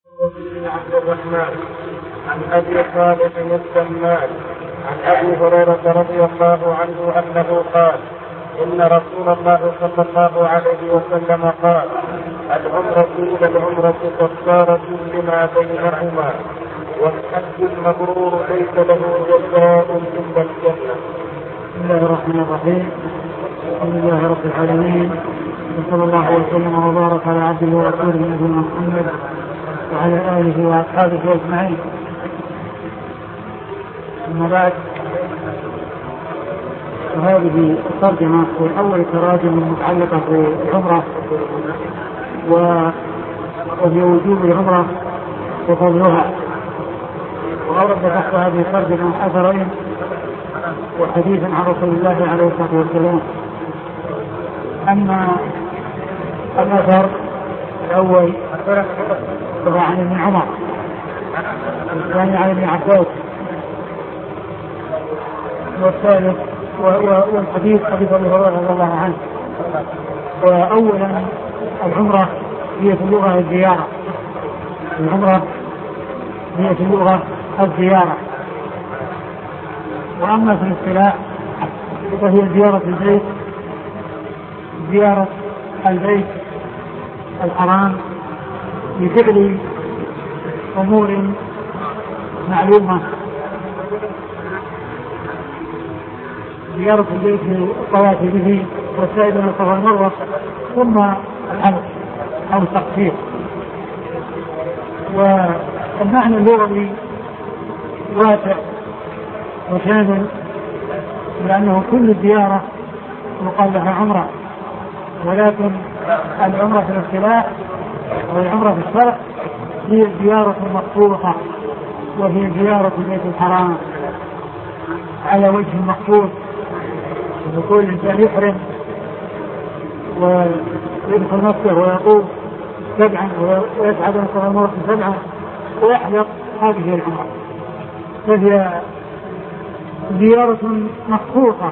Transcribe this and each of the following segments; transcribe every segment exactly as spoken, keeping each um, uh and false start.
بن عبد الرحمن عن أبي صالح السمان عن أبي هريرة رضي الله عنه أنه قال: إن رسول الله صلى الله عليه وسلم قال: العمرة إلى العمرة كفارة لما بينهما، والحج المبرور ليس له جزاء إلا الجنة. بسم الله الرحمن الرحيم. الحمد لله رب العالمين، وصلى الله وسلم وبارك على عبده ورسوله نبينا محمد وعلى آله وأصحابه أجمعين. أما بعد، فهذه الترجمة في أول تراجم متعلقة بالعمرة وهي وجوب العمرة وفضلها. وأورد تحت هذه الترجمة أثرين وحديثا عن رسول الله عليه الصلاة والسلام. أما الأثر الأول طبعا عن ابن عمر، والثاني عن ابن عباس، والثالث والحديث حديث أبي هريرة رضي الله عنه. وأولا العمرة هي في اللغة الزيارة، العمرة هي في اللغة الزيارة. وأما في الاصطلاح فهي زيارة البيت، زيارة البيت الحرام لفعل أمور معلومة، زيارة البيت للطواف به والسعي بين الصفا والمروة، ثم الحج أو التقصير. والمعنى اللغوي واسع وشامل، لأنه كل زيارة يقال لها عمرة، ولكن العمرة في الاصطلاح والعمرة في الشرع هي الزيارة المقصودة، وهي زيارة البيت الحرام على وجه مقصود، يقول الإنسان يحرم ويدخل نفسه ويقول سبعا ويسعد من صفا المروة سبعا ويحلق، هذه العمرة. فهي زيارة مخصوصة،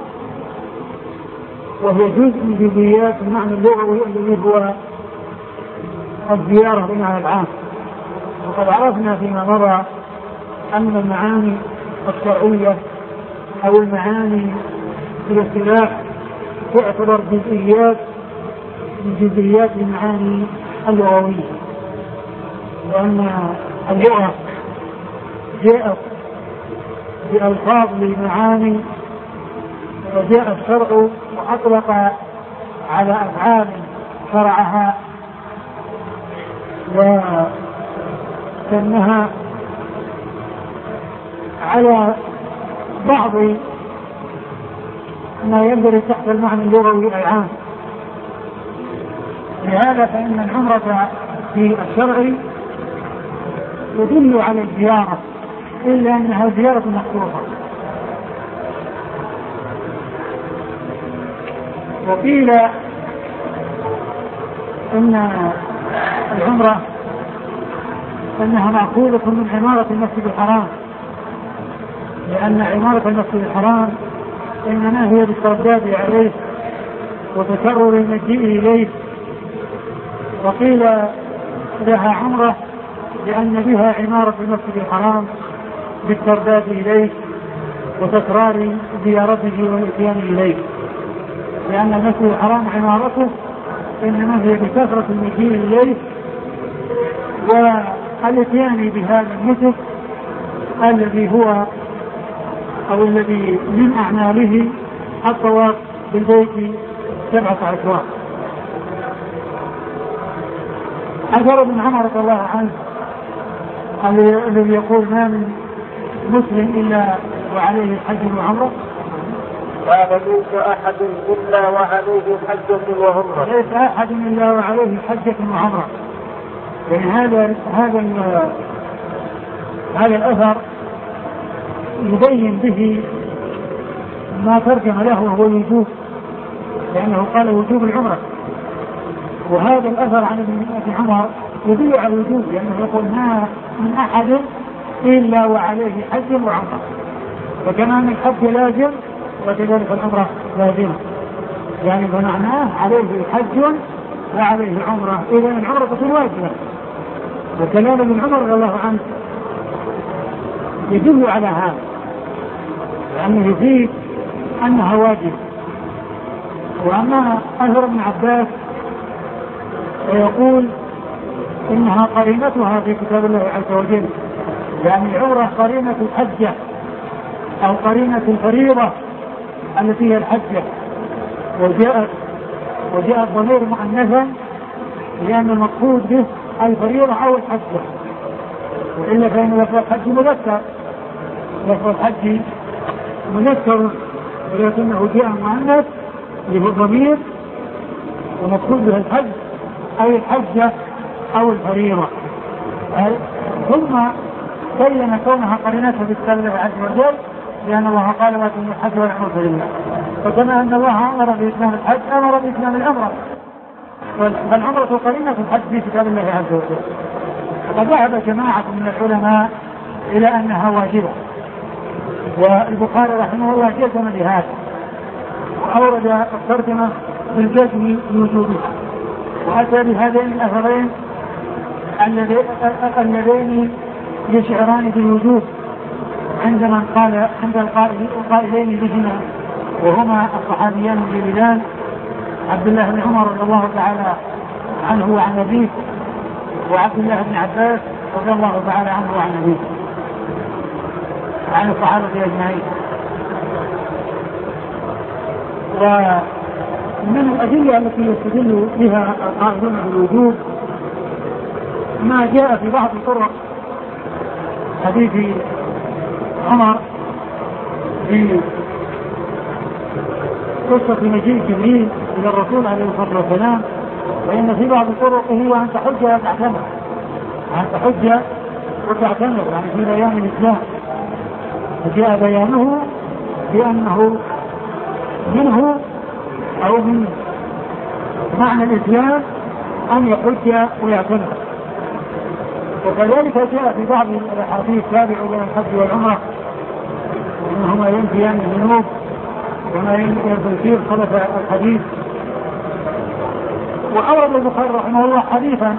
وهي جزء من جزئيات المعنى اللغوي الذي هو الزيارة بمعنى العام. وقد عرفنا فيما مضى أن المعاني الشرعية أو المعاني في الاصطلاح تعتبر جزئيات من جزئيات المعاني اللغوية، وأن اللغة جاءت بألفاظ لمعاني، وجاء الشرع وأطلق على أفعال شرعها وسمها على بعض ما يندرج تحت المعنى اللغوي العام. لهذا فإن العمرة في الشرع يدل على الزيارة، إلا أنها زيارة مخصوصة. وقيل إن العمرة أنها مأخوذة من عمارة المسجد الحرام، لأن عمارة المسجد الحرام إنما هي بالترداد عليه وتكرر المجيء إليه. وقيل لها عمرة لأن بها عمارة المسجد الحرام بالترداد إليه وتكرار زيارته والإتيان إليه، لأن المسجد الحرام عمارته إنما هي بكثرة المجيء إليه والإتيان بهذا المسجد الذي هو أو الذي من أعماله الطواف بالبيت سبعة أشواط. أثر ابن عمر رضي الله عنه الذي يقول: ما من مسلم إلا وعليه الحج وعمرة، لا ليس أحد إلا وعليه حجة وعمرة، ليس أحد إلا وعليه حجة وعمرة. يعني هذا هذا هذا الأثر يبين به ما ترجم له وهو الوجوب، لأنه قال وجوب العمرة. وهذا الأثر عن ابن عمر يدل على الوجوب، لأنه يقول: ما من أحد إلا وعليه حج وعمرة. وكما أن الحج لازم وكذلك العمرة لازمة، يعني بمعناه عليه حج وعليه عمرة، إذا العمرة تكون واجبة. وكلام ابن عمر رضي الله عنه يدل على هذا، لأنه يفيد أنها واجب. وأما أثر ابن عباس فيقول إنها قرينتها في كتاب الله عز وجل، يعني العمرة قرينة الحجة أو قرينة الفريضة التي هي الحجة، وجاء وجاء الضمير مؤنثا لأن المقصود به الفريضة أو الحجة، وإلا فإن لفظ الحج مذكر، لفظ الحج مذكر ولكنه جاء مؤنث له الضمير ومقصود به الحج أو الحجة أو الفريضة. ثم بين كونها قرينتها بالكتاب الله عز وجل لأن الله قال واتم الحج والعمرة لله، فكما أن الله أمر بإتمام الحج أمر بإتمام العمرة، فالعمرة قرينة الحج في كتاب الله عز وجل. وقد ذهب جماعة من العلماء إلى أنها واجبة، والبخاري رحمه الله جزم بهذا وأورد الترجمة بالجزم بوجوبها، وأتى بهذين الأثرين اللذين يشعران بالوجوب عند من قال عند القائلين بهما، وهما الصحابيان الجليلان عبد الله بن عمر رضي الله تعالى عنه وعن أبيه، وعبد الله بن عباس رضي الله تعالى عنه وعن أبيه وعن الصحابة أجمعين. ومن الأدلة التي يستدل بها القائلون بالوجوب ما جاء في بعض طرق حديث عمر في قصة مجيء جبريل إلى الرسول عليه الصلاة والسلام، وإن في بعض طرقه وأن تحج وتعتمر، أن تحج وتعتمر يعني في بيان الإسلام، فجاء بيانه بأنه منه أو من معنى الإسلام أن يحج ويعتمر. وكذلك جاء في بعض الأحاديث التابعة بين الحج والعمرة إنهما ينفيان الذنوب وما ينفي خلف الحديث. وأورد البخاري رحمه الله حديثا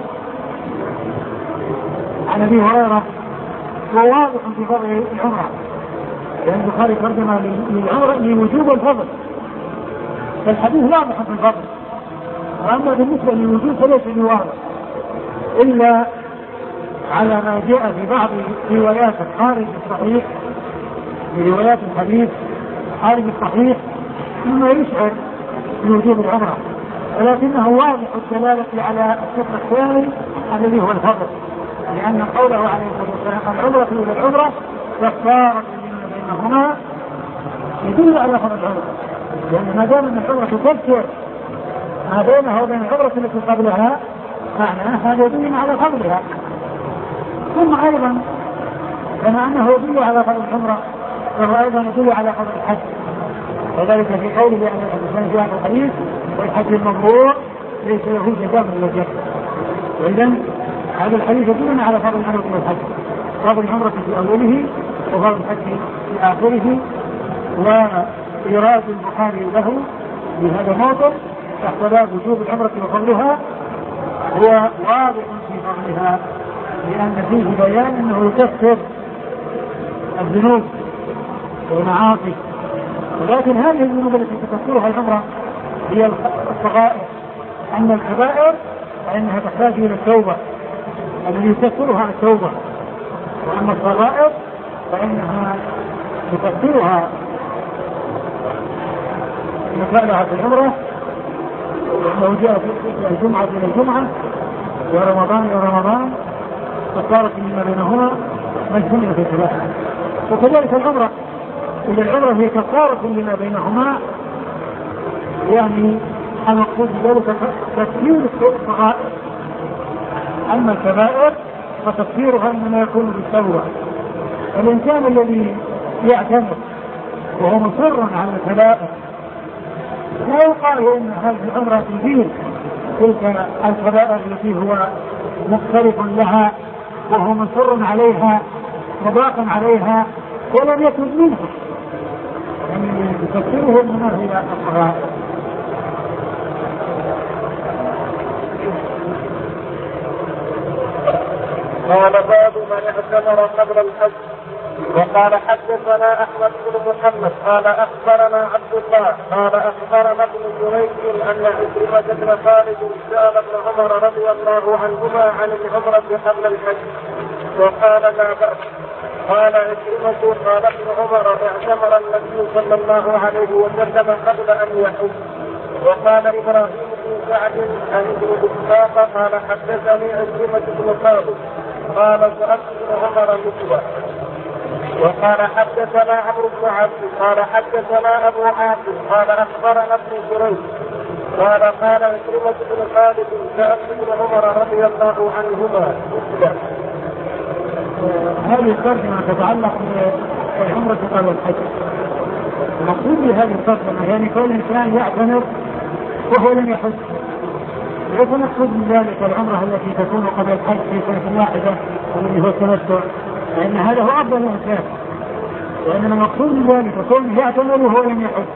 عن أبي هريرة وواضح في فضل العمرة، لأن البخاري ترجم للعمرة لوجوب الفضل، فالحديث واضح في الفضل. وأما بالنسبة للوجوب فليس بواضح إلا على ما جاء في بعض روايات خارج الصحيح، في روايات الحديث خارج الصحيح مما يشعر بوجوب العمرة، ولكنه واضح الدلالة على الشق الثاني الذي هو الفضل، لأن قوله عليه الصلاة والسلام العمرة إلى العمرة كفارة بينهما يدل على فضل العمرة، لأن ما دام أن العمرة تكفر ما بينها وبين العمرة التي قبلها معناه هذا يدل على فضلها. ثم أيضا كما أنه يدل على فضل العمرة فهو أيضا يدل على فضل الحج، وذلك في قوله أن الإنسان جاء في الحديث والحج المبرور ليس له جزاء من الجنة. وإذن هذا الحديث يدلنا على فضل العمرة والحج، فضل العمرة في أوله وفضل الحج في آخره. وإيراد البخاري له بهذا الموضوع تحت باب وجوب العمرة وفضلها هو واضح في فضلها، لأن فيه بيان أنه يكفر الذنوب والمعاصي، ولكن هذه الذنوب التي تكفرها العمرة هي الصغائر، أما الكبائر فإنها تحتاج إلى التوبة الذي يكفرها التوبة، وأما الصغائر فإنها تكفرها مثالها في العمرة، وأنه جاء في الجمعة إلى الجمعة ورمضان إلى رمضان فصارت مما بينهما مجهولة في الكبائر. وكذلك العمرة إلى العمرة هي كفارة لما بينهما، يعني المقصود بذلك تكفير الصغائر، أما الكبائر فتكفيرها إنما يكون بالتوبة. الإنسان الذي يعتمد وهو مصر على الكبائر لا يقال إن هذه العمرة تزيل تلك الكبائر التي هو مختلف لها وهو مصر عليها مضاق عليها ولم يكن منه، يعني تكفيره إنما هي الصغائر. قال باب من اعتمر قبل الحج. وقال حدثنا احمد بن محمد قال اخبرنا عبد الله قال اخبرنا ابن جريج ان عكرمة بن خالد سال ابن عمر رضي الله عنهما عن العمرة قبل الحج وقال لا بأس. قال عكرمة قال ابن عمر اعتمر النبي صلى الله عليه وسلم قبل ان يحج. وقال ابراهيم بن سعد عن ابن اسحاق قال حدثني عكرمة بن خالد قال سألت ابن عمر مثله. وقال حدثنا عمرو بن عبد قال حدثنا ابو عاصم قال اخبرنا ابن جريج قال قال عكرمة بن خالد سألت ابن عمر رضي الله عنهما مثله. هذه الترجمة تتعلق بالعمرة قبل الحج. المقصود بهذه الترجمة يعني كل إنسان يعتمر وهو لم يحج، ليس مقصود من ذلك العمرة التي تكون قبل الحج في سنة واحدة والذي هو التمتع، لأن هذا هو أفضل الإنسان، وإنما المقصود من ذلك كونه يعتمر وهو لم يحج،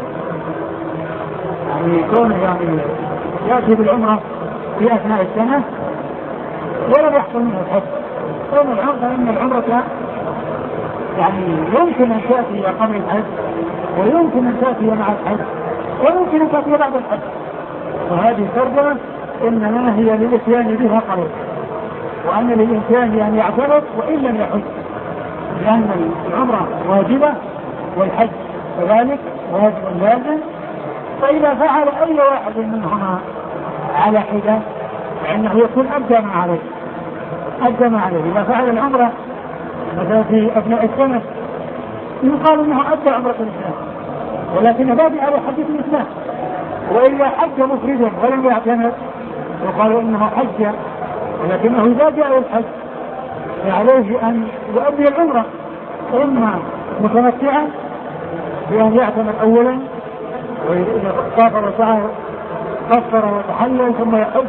يعني كونه يعني يأتي بالعمرة في أثناء السنة ولم يحصل منه الحج. فإن العمرة إن العمرة يعني يمكن أن تأتي قبل الحج ويمكن أن تأتي مع الحج ويمكن أن تأتي بعد الحج، وهذه الترجمة إنما هي للإتيان بها قبل، وأن للإنسان أن يعتمر وإن لم يحج، لأن العمرة واجبة والحج كذلك واجب لازم. فإذا فعل أي واحد منهما على حدة فإنه يكون أبدى ما عليه أبدى ما عليه. إذا فعل العمرة مثلا في أثناء السنة يقال أنه أدى عمرة الإسلام، ولكن بادئ على حديث الإسلام. وإذا حج مفردا ولم يعتمر يقال إنه حج، ولكنه إذا جاء الحج فعليه أن يؤدي العمرة إما متمتعا بأن يعتمر أولا وإذا سافر وسعى قصر وتحلل ثم يحج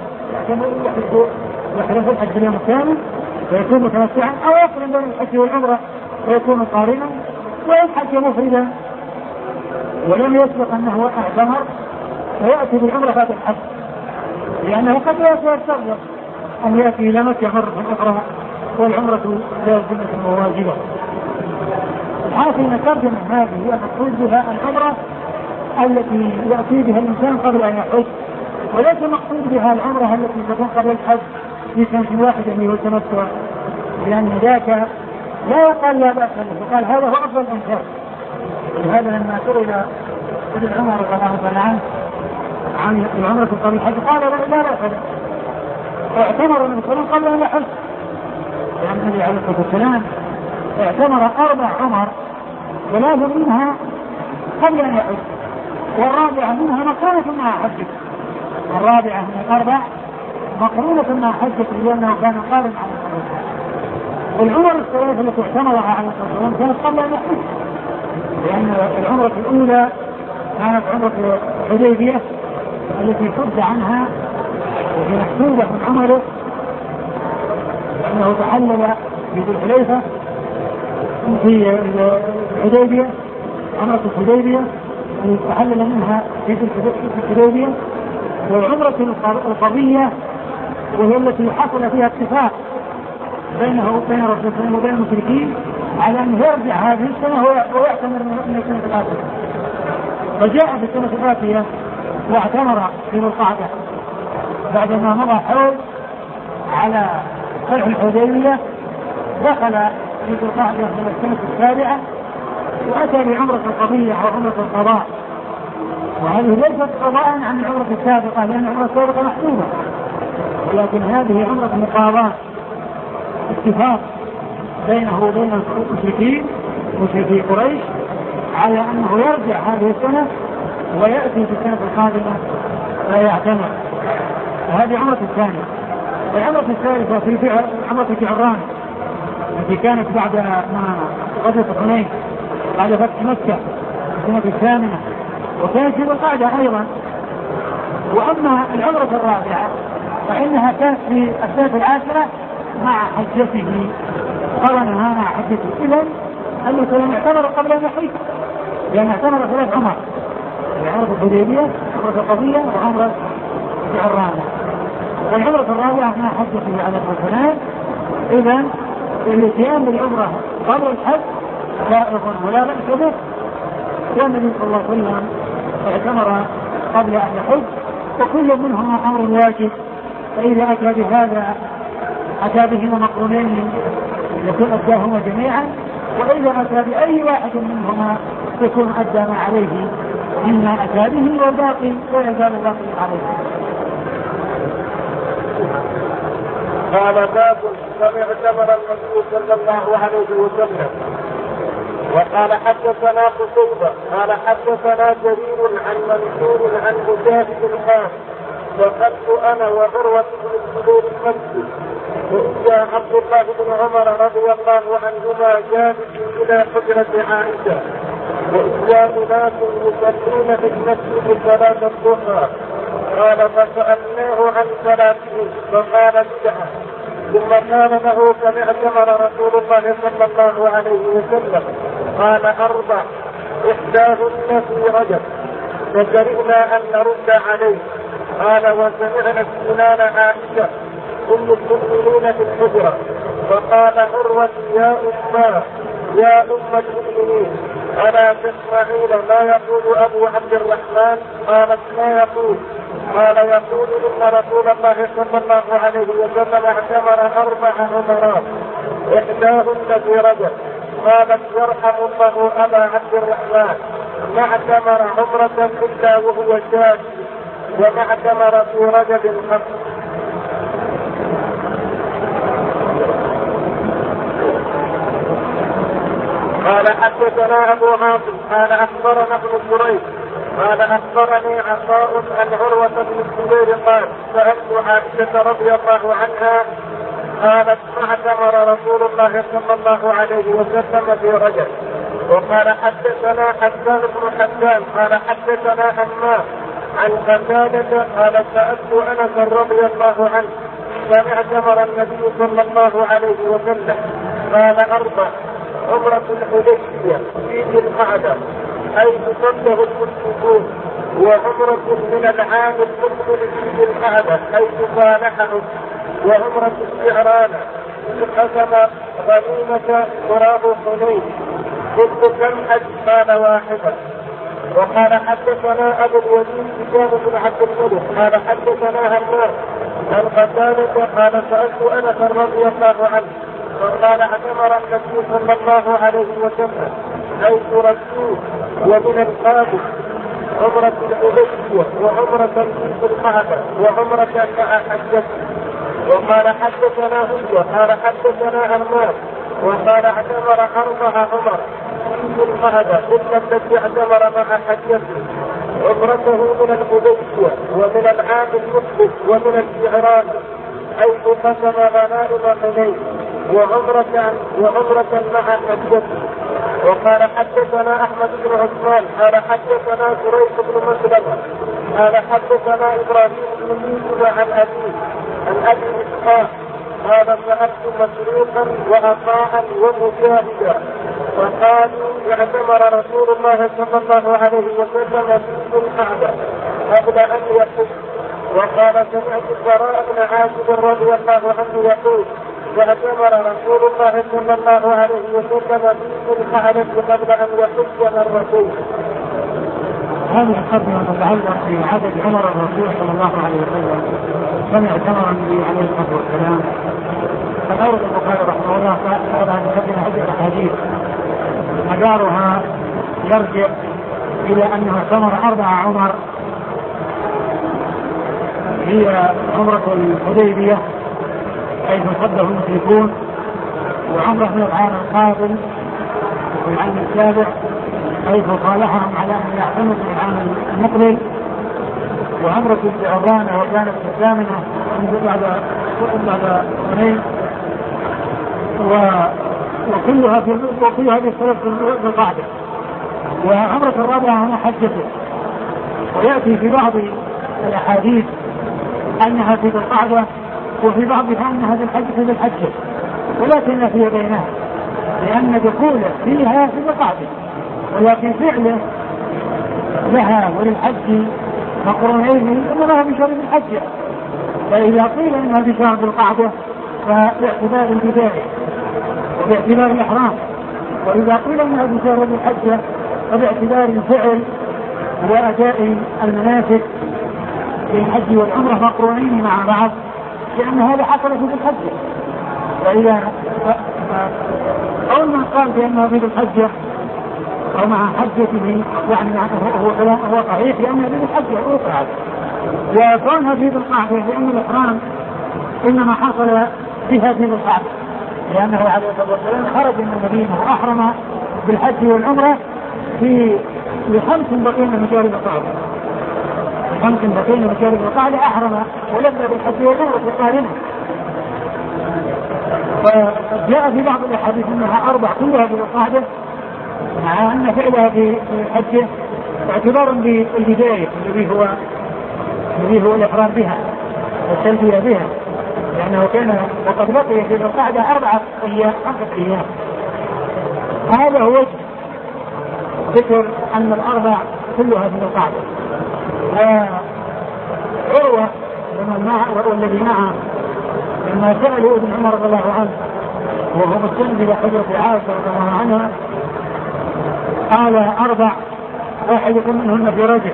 يحرم الحج اليوم الثاني ويكون متمتعا، أو يقرن بين الحج والعمرة ويكون قارنا، وإن حج مفردا ولم يسبق أنه اعتمر فيأتي بالعمرة بعد الحج، لأنه قد يتسرع أن يأتي إلى مكة مرة أخرى والعمرة لازمة وواجبة. الحاصل أن الترجمة هذه هي مقصود بها العمرة التي يأتي بها الإنسان قبل أن يحج، وليس مقصود بها العمرة التي تكون قبل الحج في سنة واحدة اللي هو التمتع، لأن ذاك لا يقال لا بأس به، وقال هذا هو أفضل الإنسان. ولهذا لما سئل ابن عمر رضي الله عنه عن العمرة قبل الحج قال لا لا بأس به، اعتمر النبي صلى الله عليه وسلم قبل أن يحج، لأن النبي عليه الصلاة والسلام اعتمر أربع عمر ثلاث منها قبل أن يحج، والرابعة منها مقرونة مع حجه، الرابعة من الأربع مقرونة مع حجه لأنه كان قارن على الحج. والعمر الثلاثة التي اعتمرها على الصلاة والسلام كانت قبل أن يحج، لأن العمرة الأولى كانت عمرة الحديبية التي صد عنها وهي محسوبة من عمره، لأنه تحلل في ذي الحليفة في الحديبية، عمرة الحديبية التي تحلل منها في الحديبية، والعمرة القضية وهي التي حصل فيها اتفاق بينه وبين رسول الله وبين المشركين على أن يرجع هذه السنة ويعتمر من السنة الآتية، فجاء في السنة الآتية واعتمر في ذي القعدة بعدما مضى حول على صلح الحديبية، دخل في ذي القعدة من السنة السابعة وأتى بعمرة القضية أو عمرة القضاء، وهذه ليست قضاء عن العمرة السابقة لأن العمرة السابقة محسوبة، ولكن هذه عمرة مقاضاة اتفاق بينه وبين المشركين مشركي قريش على أنه يرجع هذه السنة ويأتي في السنة القادمة ويعتمر. وهذه عمرة الثانية. العمرة الثالثة في عمرة جعران التي كانت بعد ما غزوة حنين بعد فتح مكة في السنة الثامنة، وكانت في القعدة أيضا. وأما العمرة الرابعة فإنها كانت في السنة العاشرة مع حجته، قرنها مع حجته، إذن أنه لم يعتمر قبل أن يحج، لأن اعتمر ثلاث عمر، عمرة الحديبية عمرة القضية وعمرة جعران. والعمرة الرابعة مع حجته على الرسولان إذا الاتيان بالعمرة قبل الحج جائز ولا بأس به، والنبي صلى الله عليه وسلم اعتمر قبل أن يحج، وكل منهما أمر واجب، فإذا أتى بهذا أتى بهما مقرونين يكون أداهما جميعا، وإذا أتى بأي واحد منهما يكون أدى ما عليه مما أتى به، والباقي لا يزال باقي عليه. قال باب كم اعتمر النبي صلى الله عليه وسلم. وقال حدثنا قتيبة قال حدثنا جرير عن منصور عن مجاهد قال وقفت انا وعروة بن الزبير نفسي وإذا عبد الله بن عمر رضي الله عنهما جالس الى حجرة عائشة وإذا أناس يصلون في المسجد صلاة الضحى قال فسألناه عن صلاته فقال بدعة، ثم قال له كم اعتمر رسول الله صلى الله عليه وسلم قال أربع إحداهن في رجب، فكرهنا أن نرد عليه. قال وسمعنا سنان عائشة أم المؤمنين في الحجرة فقال عروة يا أمه يا أم المؤمنين ألا تسمعين ما يقول أبو عبد الرحمن؟ قالت ما يقول؟ قال يقول إن رسول الله صلى الله عليه وسلم اعتمر أربع عمرات إحداهن في رجب. قالت يرحم الله أبا عبد الرحمن ما اعتمر عمرة إلا وهو شاك وما اعتمر في رجب قط. قال حدثنا أبو عاصم قال أخبرنا ابن جريج قال أخبرني عطاء عن عروة بن الزبير قال سألت عائشة رضي الله عنها قالت ما اعتمر رسول الله صلى الله عليه وسلم في رجب. وقال حدثنا حسان بن حسان قال حدثنا حماد عن قتادة قال سألت أنس رضي الله عنه كم اعتمر النبي صلى الله عليه وسلم قال أربع عمرة الحديبية في ذي القعدة حيث صده المشركون، وعمرة من العام المقبل في ذي القعدة حيث صالحهم، وعمرة الشعرانة قسم غنيمة قراب حنين. قلت كم حج؟ قال واحدة. وقال حدثنا أبو الوليد هشام بن عبد الملك قال حدثنا همام عن قتادة قال سألت أنس رضي الله عنه فقال اعتمر النبي صلى الله عليه وسلم حيث رسول ومن القابل عمرة الحديبية وعمرة في القعدة وعمرة مع حجته. وقال حدثنا هو قال حدثنا همام وقال اعتمر أربع عمر في القعدة إلا الذي اعتمر مع حجته عمرته من الحديبية ومن العام المقبل ومن الجعران حيث قسم غنائم حنين وعمرة وعمرة مع حجته. وقال حدثنا أحمد بن عثمان قال حدثنا سريج بن مسلمة قال حدثنا إبراهيم بن يوسف عن أبيه عن أبي إسحاق قال سألت مسروقا وعطاء ومجاهدا فقالوا اعتمر رسول الله صلى الله عليه وسلم في القعدة قبل أن يحج. وقال سمعت البراء بن عازب رضي الله عنه يقول واعتمر رسول الله صلى الله عليه وسلم في القعدة قبل أن يحج الرسول. هذه القضية تتعلق بعدد عمر الرسول صلى الله عليه وسلم كم اعتمر النبي عليه الصلاة والسلام. فالأورد البخاري رحمه الله تعالى أن يقدم عدة أحاديث مدارها يرجع إلى أنه اعتمر أربع عمر، هي عمرة الحديبية حيث صده المشركون، وعمرة من العام القابل في العام السابع حيث صالحهم على أن يعتمروا في العام المقبل، وعمرة الجعرانة وكانت الثامنة بعد بعد سنين، وكلها في وكلها في الثلاث في القعدة. وعمرة الرابعة هنا حجته، ويأتي في بعض الأحاديث أنها في القعدة وفي بعضها أنها في الحج في الحجة، ولكن في بينها لأن دخوله فيها في القعدة، ولكن فعله لها وللحج مقرونين إنما لها بشرط الحجة. فإذا قيل إنها بشرط القعدة فباعتبار البداية وباعتبار الإحرام. وإذا قيل أنها مجرد الحجة فباعتبار الفعل وأداء المناسك في الحج والعمرة مقرونين مع بعض، لأن هذا حصل في الحجة. وإذا قول من قال بأنه في الحجة أو مع حجته يعني هو هو صحيح لأنها في الحجة أوقعت، وكونها في القعدة لأن الإحرام إنما حصل بها في القعدة، لأنه عليه الصلاة والسلام خرج من المدينة وأحرم بالحج والعمرة في لخمس بقين مجارب القعدة، خمس بقين مجارب القعدة أحرم ولبى بالحج والعمرة قارنة. فجاء في بعض الأحاديث أنها أربع كلها في القعدة، مع أن فعلها في الحج اعتبارا بالبداية الذي هو الذي هو الإحرام بها والتلبية بها، لأنه كان وقد بقي في القعدة أربعة أيام خمسة أيام. هذا هو وجه ذكر أن الأربع كلها في القعدة. وعروة والذي معه لما سألوا ابن عمر رضي الله عنه وهو مستند إلى حجرة عائشة رضي الله عنها قال أربع واحد منهن في رجل،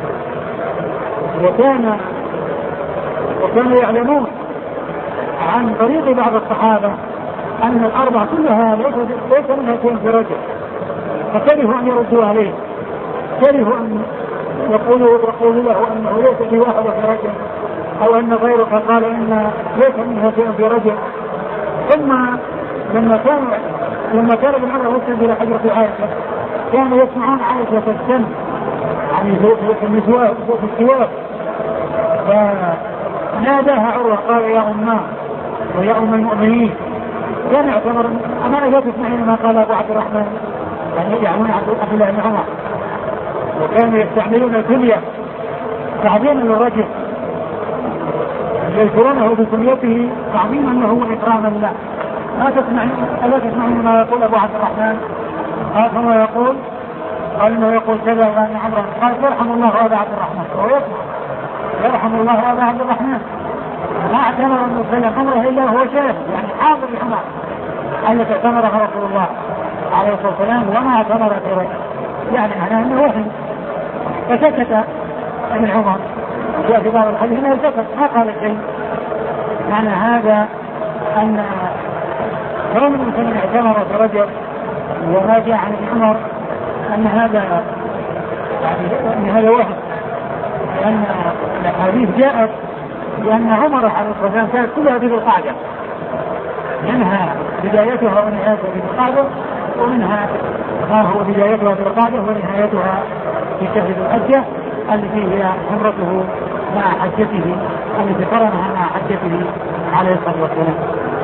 وكان وكانوا يعلمون عن طريق بعض الصحابة أن الأربع كلها ليس منها شيء في رجل، فكرهوا أن يردوا عليه، كرهوا أن يقولوا يقولوا له أنه ليس في واحد في رجل، أو أن غيره قال إن ليس منها شيء في رجل. ثم لما كان لما كان ابن عمر يسند إلى حجرة عائشة كانوا يسمعون عائشة تستمع يعني في النسوان في السواك، فناداها عروة قال يا أماه ويا أم المؤمنين، كان يعتبر أما لا تسمعين ما قال أبو عبد الرحمن يعني يعنون عبد الله بن عمر، وكانوا يستعملون الكلية تعظيما للرجل يذكرونه بكليته تعظيما له وإكراما له. ما تسمعين ألا تسمعين ما يقول أبو عبد الرحمن؟ قال كما يقول قال إنه يقول كذا وأن عمرو قال يرحم الله أبا عبد الرحمن، هو يسمع يرحم الله أبا عبد الرحمن، ما اعتمر أن يصلي عمره إلا هو شاهد يعني حاضر العمر التي اعتمرها رسول الله عليه الصلاة والسلام وما اعتمر في رجل، يعني أنا أنه وهم. فسكت ابن عمر جاء في بعض الحديث أنه سكت ما قال شيء. معنى هذا أن كون المسلم اعتمر في رجل وما جاء عن ابن عمر أن هذا يعني أن هذا وهم، لأن الحديث جاءت لأن عمر عليه الصلاة والسلام كانت كلها في القعدة، منها بدايتها ونهايتها في القعدة، ومنها ما هو بدايتها في القعدة ونهايتها في شهر الحجة التي هي عمرته مع حجته التي قرنها مع حجته عليه الصلاة والسلام.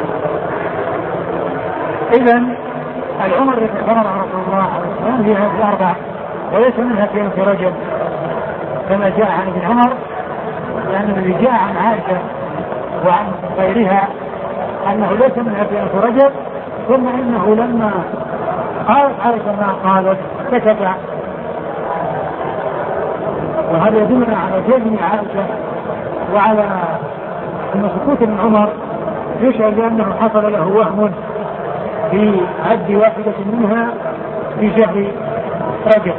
إذن العمر التي قرنها رسول الله عليه الصلاة والسلام هي هذه الأربع وليس منها شيء في رجب كما جاء عن ابن عمر، لأن الذي جاء عن عائشة وعن غيرها أنه ليس منها في رجب، ثم إنه لما قالت عائشة ما قالت سكت، وهذا يدلنا على جزم عائشة وعلى أن سكوت ابن عمر يشعر بأنه حصل له وهم في عد واحدة منها في شهر رجب.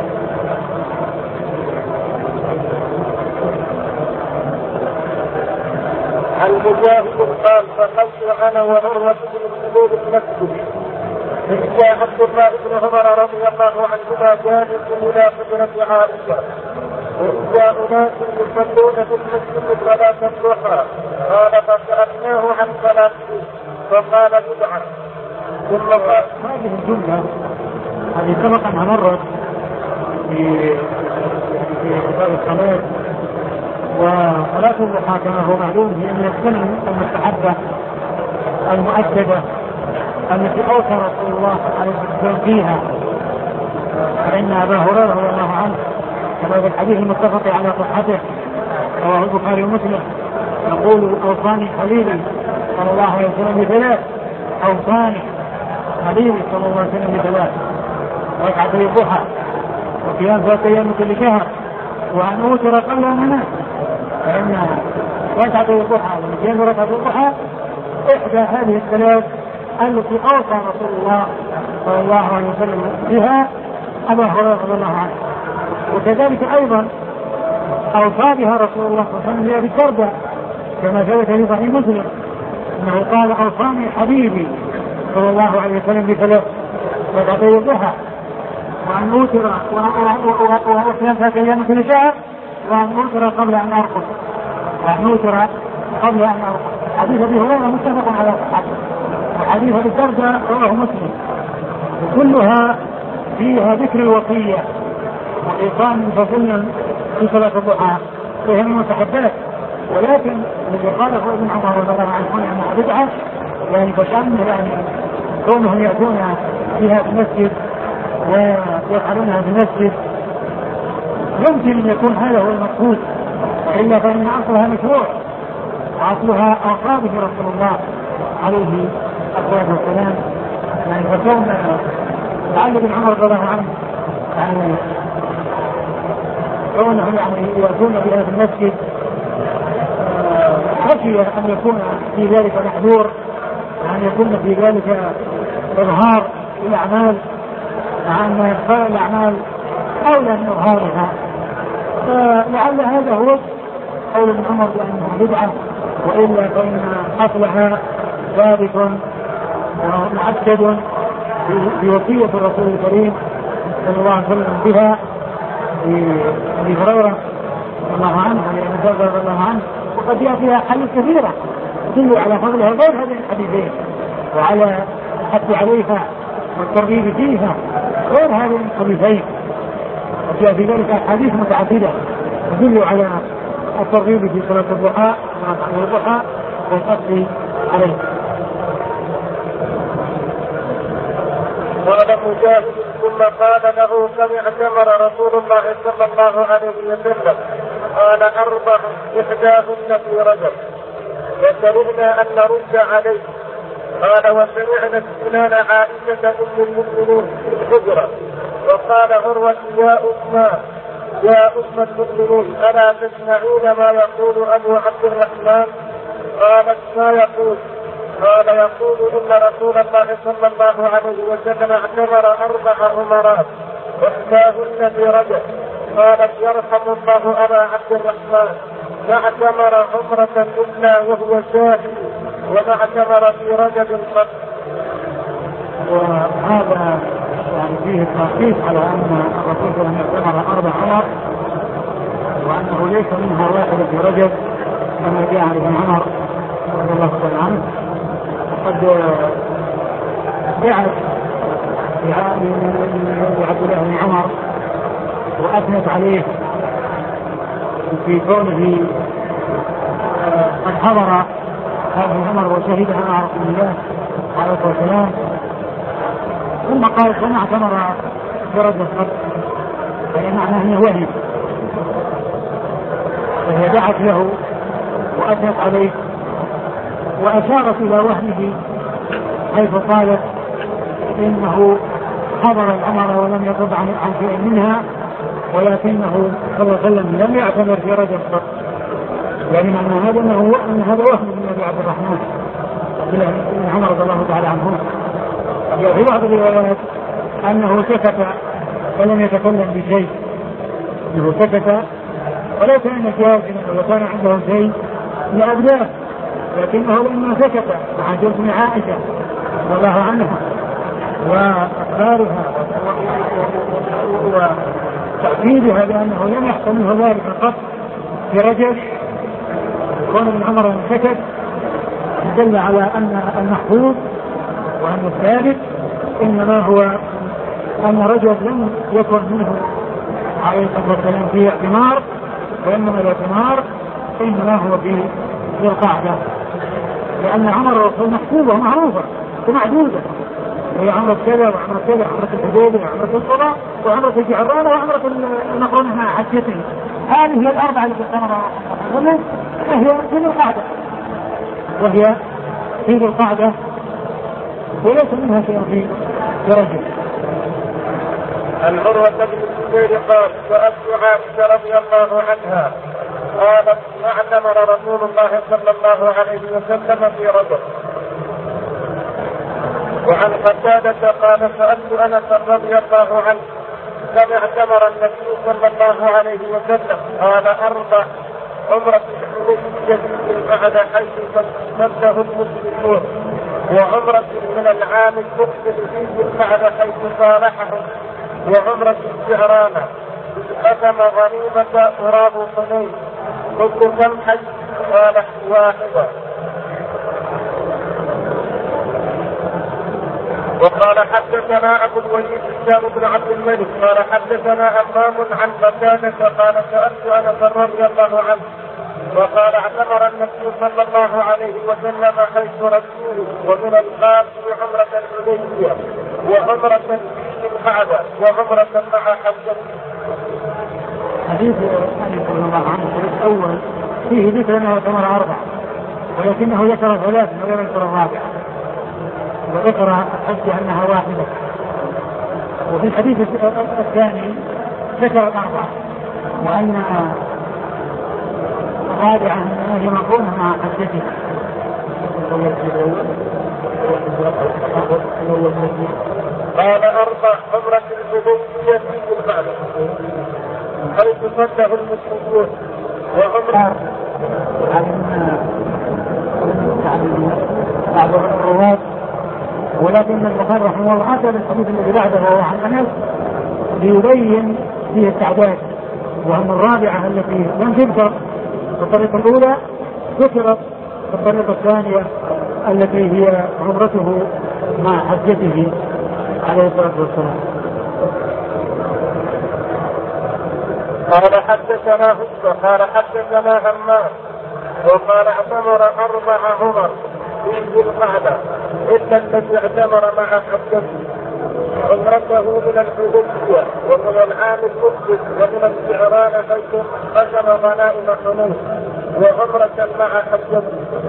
عن مجاهد قال فقلت انا وعروة بن الزبير المسجد فجاء عبد الله بن عمر رضي الله عنهما جالس الى حجرة عائشة وجاء ناس يصلون في المسجد صلاة الضحى قال فسألناه عن صلاته فقال بدعة. ثم قال هذه الجملة هذه سبق انها مرت في في كتاب الصلاة، وصلاة الضحى كما هو معلوم هي من السنن المستحبة المؤكدة التي أوصى رسول الله عليه الصلاة والسلام فيها. فإن أبا هريرة رضي الله عنه كما في الحديث المتفق على صحته رواه البخاري ومسلم يقول أوصاني خليلي صلى الله عليه وسلم بثلاث، أوصاني خليلي صلى الله عليه وسلم بثلاث: ركعتي الضحى وقيام ذات أيام كل شهر وأن أوتر قبل المنام. فإن ركعتي الضحى وقيام ركعتي الضحى إحدى هذه الثلاث التي أوصى رسول الله صلى الله عليه وسلم بها أبا هريرة رضي الله عنه. وكذلك أيضا أوصى بها رسول الله صلى الله عليه وسلم لأبي الدرداء كما ثبت في صحيح مسلم أنه قال أوصاني حبيبي صلى الله عليه وسلم بثلاث: ركعتي الضحى، وأن أوتر وأصيام ثلاث أيام كل شهر، وأن أوتر قبل أن أرقد وأن أوتر قبل أن أرقد. حديث أبي هريرة متفق على صحته، وحديث أبي الدرداء رواه مسلم، وكلها فيها ذكر الوصية وإقام فضل في صلاة الضحى، وهي من المستحبات. ولكن الذي قاله ابن عمر رضي الله عنه أنها بدعة، يعني فشأن يعني كونهم يأتون فيها في المسجد ويفعلونها في المسجد يمكن أن يكون هذا هو المقصود، إلا فإن أصلها مشروع، وأصلها أوصى به رسول الله عليه الصلاة والسلام. يعني فكون لعل ابن عمر رضي الله عنه يعني كونهم يعني يأتون بها في المسجد خشي أن يكون في ذلك محذور، أن يكون في ذلك إظهار الأعمال، مع أن إخفاء الأعمال أولى من إظهارها. فلعل هذا هو قول ابن عمر بأنها بدعة، وإلا فإن أصلها ثابت ومؤكد بوصية الرسول الكريم صلى الله عليه وسلم بها لأبي هريرة رضي الله عنه ولأبي الدرداء رضي الله عنه. وقد جاء فيها أحاديث كثيرة تدل على فضلها غير هذين الحديثين، وعلى الحث عليها والترغيب فيها غير هذين الحديثين. وجاء في ذلك أحاديث متعددة تدل على الترغيب في صلاة الضحى وركعتي الضحى والحث عليه. قال مجاهد: ثم قال له: كم اعتمر رسول الله صلى الله عليه وسلم؟ قال: أربع، إحداهن في رجب. وسمعنا أن نرد عليه. قال: وسمعنا استئذان عائشة أم المؤمنين في الحجرة. وقال عروة: يا أمة يا أم المؤمنين، ألا تسمعون ما يقول أبو عبد الرحمن؟ قالت: ما يقول؟ قال: يقول إن رسول الله صلى الله عليه وسلم اعتمر أربع عمرات إحداهن في رجب. قالت: يرحم الله أبا عبد الرحمن، ما اعتمر عمرة إلا وهو شاهد، وما اعتمر في رجب قط. وهذا يعني فيه التنصيص على أن الرسول صلى الله عليه وسلم اعتمر أربع عمر، وأنه ليس منها واحدة في رجب كما جاء عن ابن عمر رضي الله تعالى عنه. وقد جاءت لعبد الله بن عمر وأثنت عليه في كونه قد حضر هذه العمر وشهدها مع رسول الله عليه الصلاة والسلام. ثم قال: وما اعتمر برجل قط، فهي معناه انه وهم، فهي دعت له وأثنت عليه وأشارت إلى وهمه حيث قالت إنه حضر العمر ولم يطب عن شيء منها، ولكنه صلى الله عليه وسلم لم يعتمر في رجب قط. يعني معنى هذا أنه أن هذا وهم من أبي عبد الرحمن بن عمر رضي الله تعالى عنه. في بعض الروايات أنه سكت ولم يتكلم بشيء، أنه سكت ولو كان جازما وكان عنده شيء لأبداه، لكنه لما سكت مع جزم عائشة رضي الله عنها وأخبارها وتأكيدها بأنه لم يحصل منه ذلك قط في رجب، كون ابن عمر سكت دل على أن المحفوظ وأن الثابت إنما هو أن رجب لم يكن منه عليه الصلاة والسلام في اعتمار، وإنما الاعتمار إنما هو في ذي القعدة، لأن عمر الرسول محفوظة معروفة ومعدودة، هي عمرة كذا وعمرة كذا، عمرة الحديبية وعمرة القضاء وعمرة الجعرانة وعمرة المقرونة مع حجته. هذه هي الأربعة التي اعتمرها وهي في ذي القعدة، وهي في ذي القعدة وليس منها شيء في رجل. عن عروة بن الزبير قال: سألت عائشة رضي الله عنها قالت: ما اعتمر رسول الله صلى الله عليه وسلم في رجب؟ وعن قتادة قال سألت أنس رضي الله عنه كم اعتمر النبي صلى الله عليه وسلم؟ قال أربع: عمرة الحديبية بعد حيث صده المسلمون، وعمرة من العام المقبل فيه بعد حيث صالحهم، وعمرة الجعرانة قسم غنيمة غراب حنين. قلت كم حج؟ قال واحدة. وقال حدثنا أبو الوليد هشام بن عبد الملك قال حدثنا همام عن قتادة قال سألت أنس رضي الله عنه وقال اعتمر النبي صلى الله عليه وسلم حيث رسوله ومن القاب عمرة الحديبية وعمرة في القعدة وعمرة مع حجته. حديث أنس رضي الله عنه الأول فيه ذكر أنه اعتمر أربعة، ولكنه ذكر ثلاث ولم يذكر الرابعة، وذكر الحج أنها واحدة. وفي الحديث الثاني ذكر الأربعة، وأن الرابعة أنها هي مقرونة مع حجته. قال أربع: عمرة الحديبية في القعدة حيث صده المسلمون، وعمرة بعض الرواة، ولكن البخاري رحمه الله أتى بالحديث الذي بعده وهو عن أنس ليبين فيه التعداد، وأن الرابعة التي لم تذكر في الطريقة الأولى ذكرت في الطريقة الثانية التي هي عمرته مع حجته عليه الصلاة والسلام. قال حدثنا حسن قال حدثنا همام وقال اعتمر أربع عمر في القعدة إلا الذي اعتمر مع حجته، عمرته من الحديبية ومن العام المقبل ومن الجعران حيث قسم غنائم حنين، وعمرة مع حجته.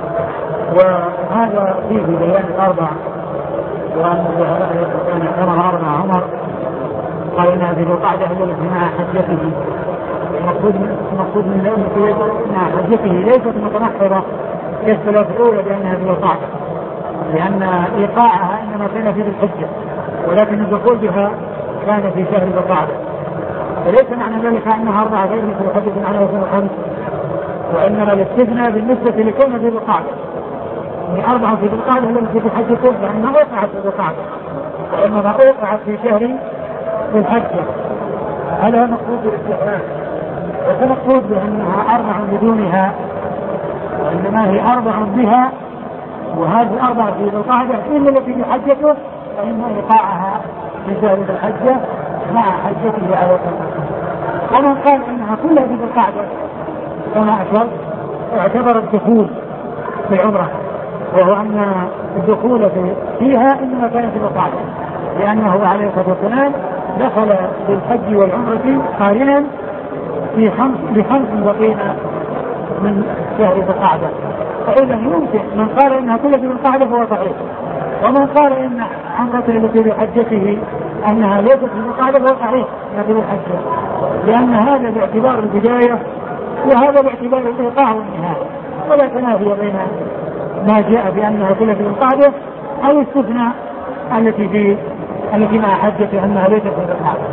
وهذا فيه بيان الأربع، وأن الجعران اعتمر أربع عمر قال إنها في القعدة هي التي مع حجته. المقصود من ذلك مع حجته ليست متنحرة كالثلاث الأولى بأنها في القعدة، لأن إيقاعها إنما كان في الحجة، ولكن الدخول بها كان في شهر القعدة. فليس معنى ذلك أنها أربعة غير مثل حجة على وزن الخمس، وإنما الاستثناء بالنسبة لكون في القعدة، يعني أربعة في القعدة هي التي في حجته لأنها وقعت في القعدة، وإنما وقعت في شهر الحجة. هذا مقصود بالاستثناء، وتمقصود بأنها أربع بدونها، وإنما هي أربع بها، وهذه الأربع في القعدة إلا التي في حجته فإن إيقاعها في شهر الحجة مع حجته على وسلم. ومن قال إنها كلها في القعدة كما أشرت اعتبر الدخول في العمرة، وهو أن الدخول فيها إنما كان في القعدة، لأنه عليه الصلاة والسلام دخل بالحج والعمرة قارنا في خمس بخمس بقين من شهر القعدة. فإذا يمكن من قال إنها كلها في القعدة فهو صحيح، ومن قال إن عمرته التي بحجته أنها ليست في القعدة فهو صحيح أنها في الحجة، لأن هذا باعتبار البداية وهذا باعتبار الإيقاع والنهاية، ولا تنافي بين ما جاء بأنها كلها في القعدة أو استثناء التي في التي مع حجته أنها ليست في القعدة.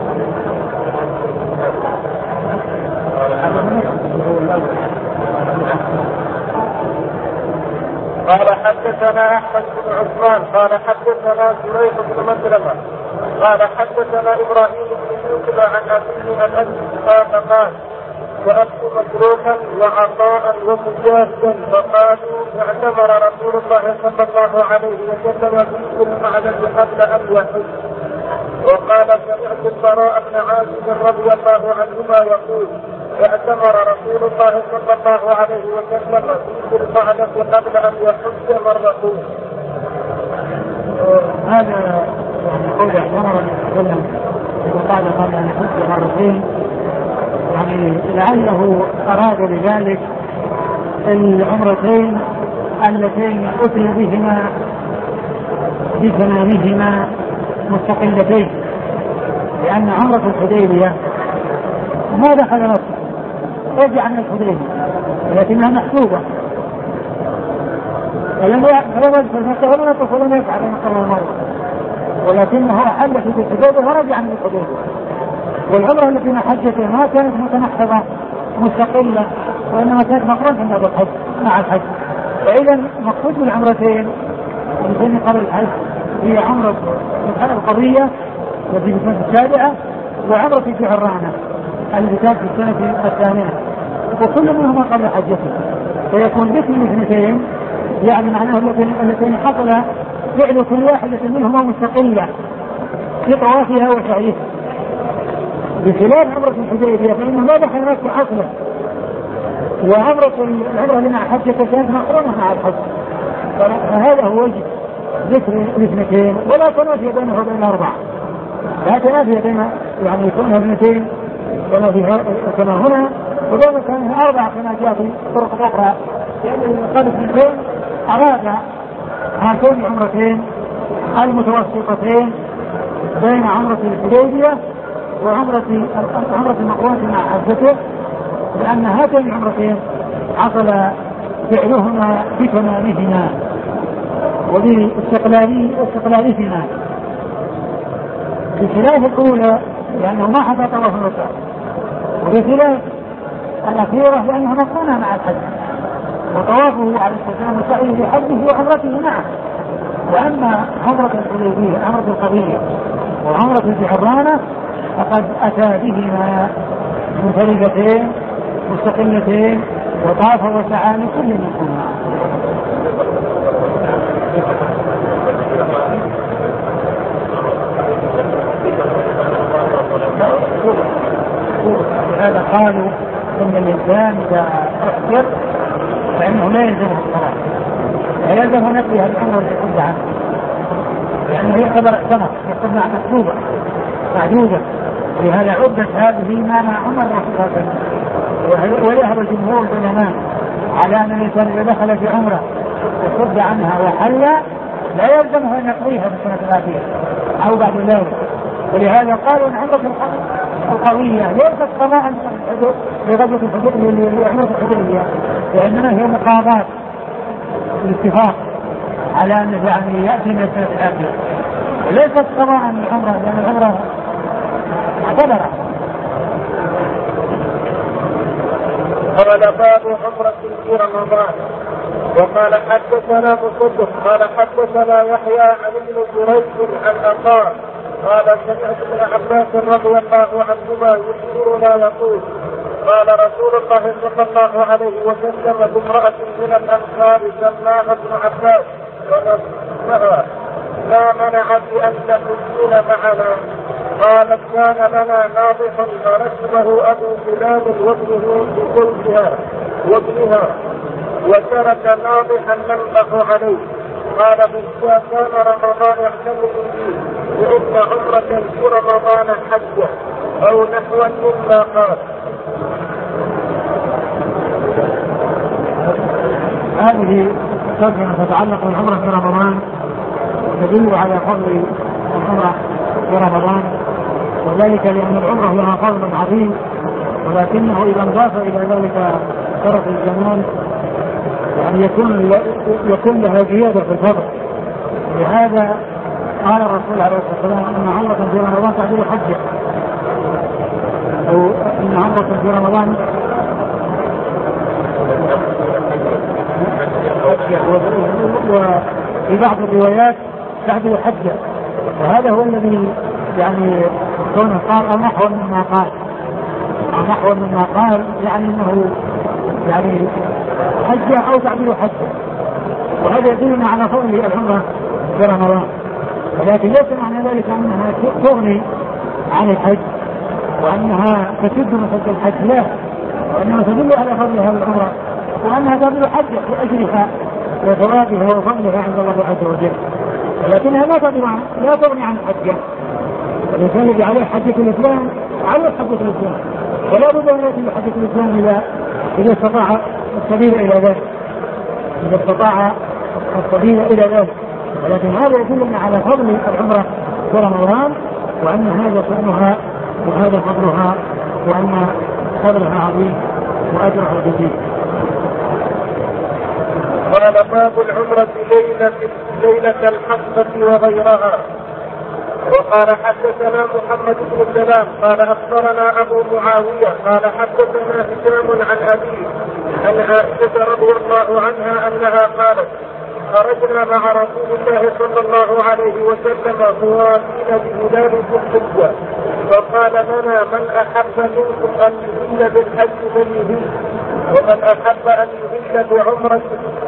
قال حدثنا أحمد بن عثمان قال حدثنا سليم بن مسلمة قال حدثنا إبراهيم بن يوسف عن أبيه عن أبيه قال قال سألت مسروقا وعطاء ومجاهدا فقالوا اعتمر رسول الله صلى الله عليه وسلم في القعدة قبل أن يحج. وقال سمعت البراء بن عازب رضي الله عنهما يقول اعتمر رسول الله صلى الله عليه وسلم في القعدة قبل أن يحج مرتين. هذا يعني قول اعتمر وسلم في القعدة قبل أن يحج مرتين، يعني لعله أراد بذلك العمرتين اللتين أتي بهما بثمانهما مستقلتين، لأن عمرة الحديبية ما دخل مكة رجع عن الحديبية لكنها محسوبة، فلم يدخل مكة ولم يطف ولم يفعل مكة المرة، ولكنه حل في الحدود ورجع من الحدود. والعمرة التي حجته ما كانت متنحضة مستقلة، وإنما كانت مقرونة بالحج مع الحج. فإذا مقصود بالعمرتين التي قبل الحج هي عمرة القضية التي في السنة السابعة، وعمرة جعرانة التي كانت في السنة الثامنة، وكل منهما قبل حجته. فيكون ذكر الاثنتين يعني معناه التي حصل فعل كل واحدة منهما مستقلة في طوافها وسعيها، بخلاف عمرة الحديبية فإنه لا دخل مكة أصلا، وعمرة العمرة لمع حجة كانت مقرونة مع الحج. فهذا هو وجه ذكر الاثنتين، ولا تنافي بينه وبين الأربعة، لا تنافي بين يعني يكونها اثنتين كما في كما هنا، وبين كانها أربعة كما جاء في طرق أخرى، لأن قبل اثنتين أراد هاتين العمرتين المتوسطتين بين عمرة الحديبية وعمرة عمرة المقرونة مع حجته، لأن هاتين العمرتين حصل فعلهما بتمامهما وباستقلالهما، بخلاف الأولى لأنه ما حصل طواف الوداع، وبخلاف الأخيرة لأنها مقرونة مع الحج، وطوافه على السلام وسعيه بحجه وعمرته معه. وأما عمرة الحديبية عمرة القضية وعمرة الجعرانة فقد أتى بهما منفردتين مستقلتين وطاف وسعى لكل منهما. هذا قالوا ان الانسان اذا احضر فانه لا يلزمه الصلاه، لا يلزمه نفسها الامر الذي يصد عنه، لانه يعتبر اعتمر يصد عن مكتوبه معدوده، ولهذا عدت هذه ما مع عمر رضي الله عنه. ويذهب جمهور العلماء على ان الانسان اذا دخل في عمره وصد عنها وحل لا يلزمه ان يقضيها في السنه الآتية او بعد ذلك. ولهذا قالوا ان عمره القضية ليست قضاء لغزوة الحديبية لعمرة الحديبية، وانما هي مقاضاة الاتفاق على انه يعني ياتي من السنه الآتية، وليست قضاء العمره لان العمره معتبره. قال باب عمرة في رمضان. وقال حدثنا مصدق قال حدثنا يحيى عن ابن جريج عن عطاء قال سمعت ابن عباس رضي الله عنهما يخبرنا يقول قال رسول الله صلى الله عليه وسلم لامرأة من الأنصار سماها ابن عباس ونصفها ما منعك أن تكون معنا؟ قالت كان لنا ناضح فرسمه أبو فلان وابنه بقلبها وابنها وترك ناضحا ننبح عليه. قال بالشاء كان رمضان يعتمد فيه وإن عمرة في رمضان حجة أو نحو مما قال. هذه ترجمة تتعلق بالعمرة في رمضان تدل على فضل العمرة في رمضان، وذلك لأن العمرة لها فضل عظيم، ولكنه إذا انضاف إلى ذلك شرف الجمال يعني يكون يكون لها زيادة في الفضل. لهذا قال الرسول عليه الصلاة والسلام أن عمرة في رمضان تعدل حجة، أو أن عمرة في رمضان وفي بعض الروايات تعدل حجة، وهذا هو الذي يعني كونه قال أو نحو مما قال أو نحو مما قال يعني أنه يعني حجة أو تعديل حجة، وهذا يدلنا على فضل العمرة في رمضان. ولكن ليس معنى ذلك أنها تغني عن الحج وأنها تسد مسد الحج، لا، وأنها تدل على فضل هذه العمرة وأنها تعديل حجة بأجرها وثوابها وفضلها عند الله عز وجل، ولكنها لا تغني عن لا تغني عن الحجة. الإنسان الذي عليه حجة الإسلام عليه حجة الإسلام، ولا بد أن يأتي بحجة الإسلام إذا إذا استطاع السبيل إلى ذلك إذا استطاع السبيل إلى ذلك. ولكن هذا يدلنا على فضل العمرة في رمضان، وأن هذا شأنها وهذا فضلها، وأن فضلها عظيم وأجرها جزيل. قال باب العمرة ليلة, ليلة الحصبة وغيرها. وقال حدثنا محمد بن سلام قال أخبرنا أبو معاوية قال حدثنا هشام عن أبيه عن عائشة رضي الله عنها أنها قالت خرجنا مع رسول الله صلى الله عليه وسلم موافين بهلال ذي الحجة فقال لنا من أحب منكم أن يهل بالحج فليهل ومن أحب أن يهل بعمرة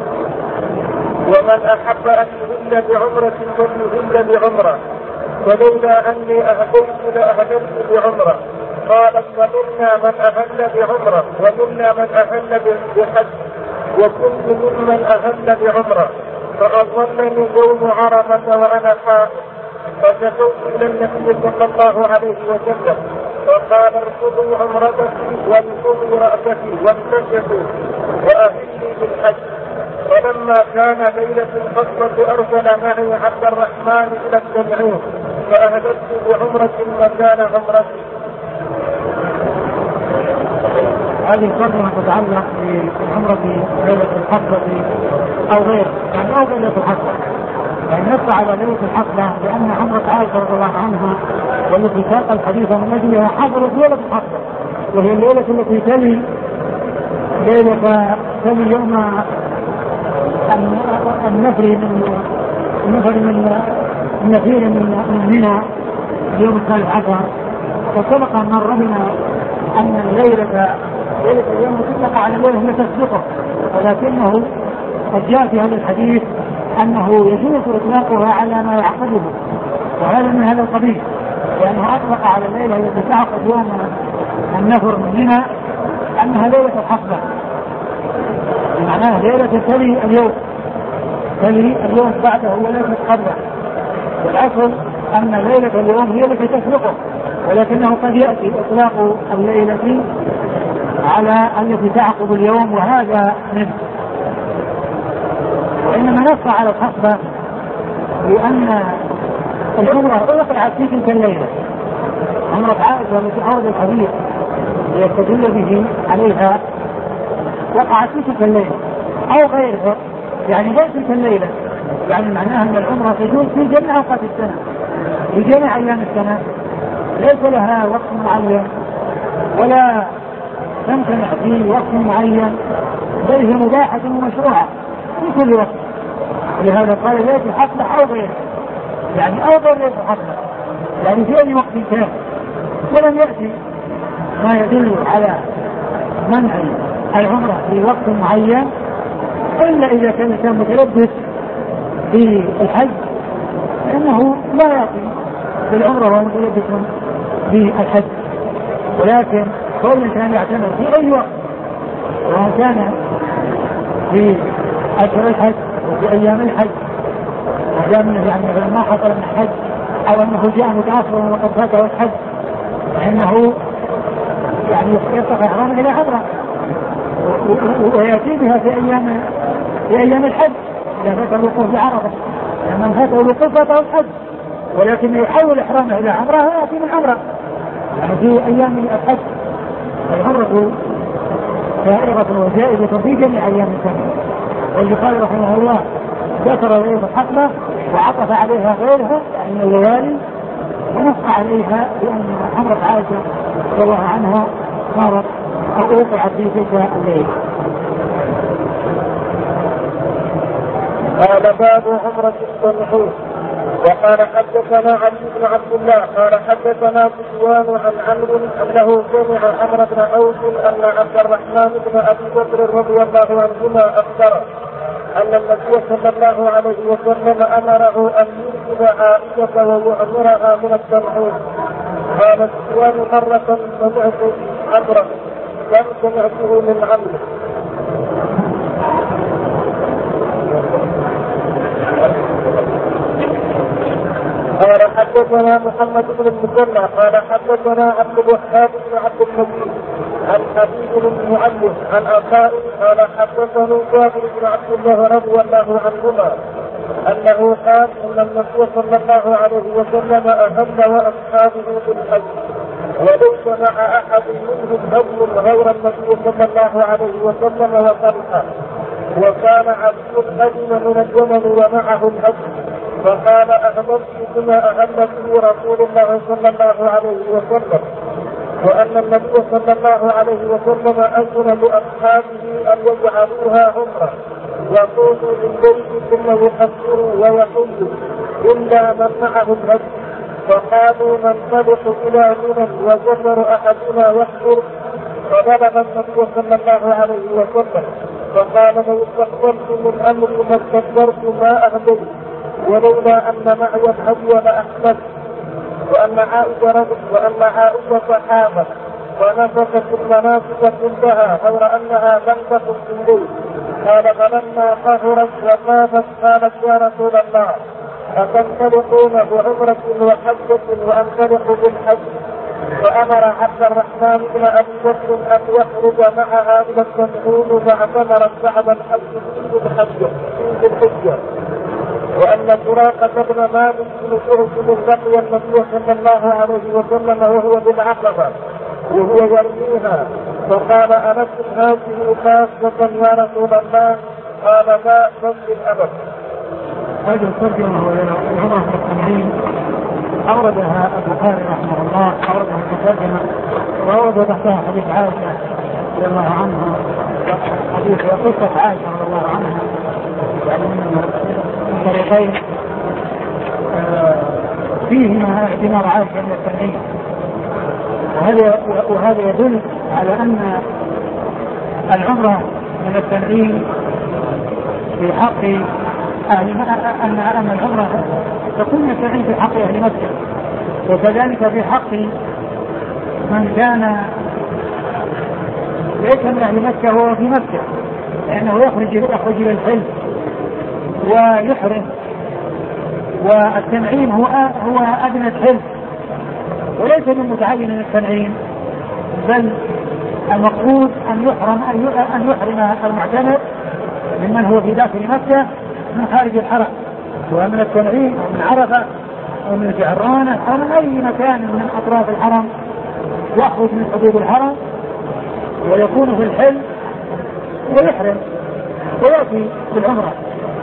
ومن أحب أن يهل بعمرة فليهل بعمرة ولولا أني أهديت لأهديت بعمرة. قالت ومنا من أهل بعمرة ومنا من أهل بحج وكنت ممن أهل بعمرة فأظلني يوم عرفة وأنا حائض فشكوت إلى النبي صلى الله عليه وسلم فقال اركضوا عمرتك وانقضوا رأسك وامتشفوا وأهلي بالحج. فلما كان ليلة الخطبة أرسل معي عبد الرحمن إلى التنعيم فأهدت بعمرة مكان عمرتي. هذه الفترة تتعلق بعمرة ليلة الحصبة أو غير يعني أو ليلة الحصبة يعني نص على ليلة الحصبة لأن عمرة عائشة رضي الله عنها والتي ساق الحديث من أجلها حضرت ليلة الحصبة وهي الليلة التي تلي ليلة تلي يوم النفر من النفر من النفير من منى اليوم الثالث عشر. وسبق أن مر بنا أن الليلة ليلة اليوم تطلق على الليلة التي تسبقه ولكنه قد جاء في هذا الحديث أنه يجوز إطلاقها على ما يعقده وهذا من هذا القبيل لأنه أطلق على الليلة التي تعقد يوم النفر من منى أنها ليلة الحصبة معناها ليلة تلي اليوم تلي اليوم بعده وليلة قبله والأصل أن ليلة اليوم هي التي تسبقه ولكنه قد يأتي إطلاق الليلة على التي تعقب اليوم وهذا منه. وإنما نص على الحصبة لأن العمرة وقعت في تلك الليلة عمرة عائشة التي أورد الحديث ليستدل به عليها وقعت في تلك الليلة أو غيرها يعني غير تلك الليلة يعني معناها أن العمرة تجوز في جميع أوقات السنة في جميع أيام السنة ليس لها وقت معين ولا تمتنع في وقت معين بل هي مباحة ومشروعة في كل وقت. لهذا قال ليس الحصبة أو غير يعني أو غير ليس الحصبة يعني في أي وقت كان ولم يأتي ما يدل على منع العمرة في وقت معين إلا إذا كان الإنسان متلبس في الحج فإنه لا يأتي بالعمرة وهو متلبس في الحج. ولكن كل الإنسان يعتمد في أي وقت وهو كان في أشهر الحج وفي أيام الحج وجاء يعني ما حصل من الحج أو أنه جاء متأخرا وقد فاته الحج فإنه يعني يستطيع إحرامه إلى عمرة ويأتي بها في أيام في أيام الحج إذا فات الوقوف بعرفة لما فاته الوقوف فاته الحج ولكن يحول إحرامه إلى عمرة ويأتي من عمرة يعني في أيام الحج. العمرة سائغة وجائزة في جميع أيام السنة واللي قال رحمه الله ذكر ليلة الحصبة وعطف عليها غيرها من الليالي ونص عليها بأن عمرة عائشة رضي الله عنها صارت أو وقعت في تلك الليلة. قال باب عمرة التنعيم. وقال حدثنا علي بن عبد الله قال حدثنا سفيان عن عمرو انه سمع عمرو بن عوف ان عبد الرحمن بن ابي بكر رضي الله عنهما اخبره ان النبي صلى الله عليه وسلم امره ان يركب عائشه ويعمرها من التنعيم. قال سفيان مره سمعت عمرو كم سمعته من عمرو. قال حدثنا محمد بن المثنى قال حدثنا عبد الوهاب بن عبد المجيد عن حبيب بن معلم عن عطاء قال حدثني جابر بن عبد الله رضي الله عنهما انه قال ان النبي صلى الله عليه وسلم اهل واصحابه بالحج وليس مع احد منهم هدي غير النبي صلى الله عليه وسلم وطلحه وكان عبد قدم من اليمن ومعه الهدي فقال أهلت بما أهل به رسول الله صلى الله عليه وسلم، وأن النبي صلى الله عليه وسلم أذن لأصحابه أن يجعلوها عمرة يقوموا بالبيت ثم يقصروا ويحلوا إلا من معه الهدي. فقالوا ننطلق إلى منى وجمر أحدنا يحفر، فبلغ النبي صلى الله عليه وسلم فقال لو استقبلت من أمر ما استكبرت ما أهديت ولولا أن معي الهدي لأحمد. وأن عائشة وأن عائشة حامت ونفست المناسك كلها غير أنها لم تكن في الليل. قال فلما طهرت وقامت قالت يا رسول الله أتنطلقون بعمرة وحجة وأنطلق بالحج؟ فأمر عبد الرحمن بن أبي بكر أن يخرج معها إلى التنعيم فاعتمرت بعد الحج في الحجة في الحجة. وأن سراقة بن مالك بن شرحبيل لقي النبي صلى الله عليه وسلم وهو بالعقبة وهو يرميها فقال ألست هذه خاصة يا رسول الله؟ قال لا بل الأبد. هذه الترجمة والعمرة والتنعيم أوردها البخاري رحمه الله، أوردها الترجمة وأورد تحتها حديث عائشة رضي الله عنها، حديث قصة عائشة رضي الله عنها يعني من طريقين فيهما اعتمار عائشة من التنعيم. وهذا وهذا يدل على أن العمرة من التنعيم في حق أهل أن أن العمرة تكون التنعيم في حق أهل مكة، وكذلك في حق من كان ليس من أهل مكة وهو في مكة، لأنه يخرج يخرج إلى الحل ويحرم. والتنعيم هو هو أدنى الحل وليس من متعين التنعيم، بل المقصود أن يحرم أن يحرم المعتمر ممن هو في داخل مكة من خارج الحرم، ومن التنعيم أو من عرفة أو من الجعرانة أو من أي مكان من أطراف الحرم يخرج من حدود الحرم ويكون في الحل ويحرم ويأتي بالعمرة.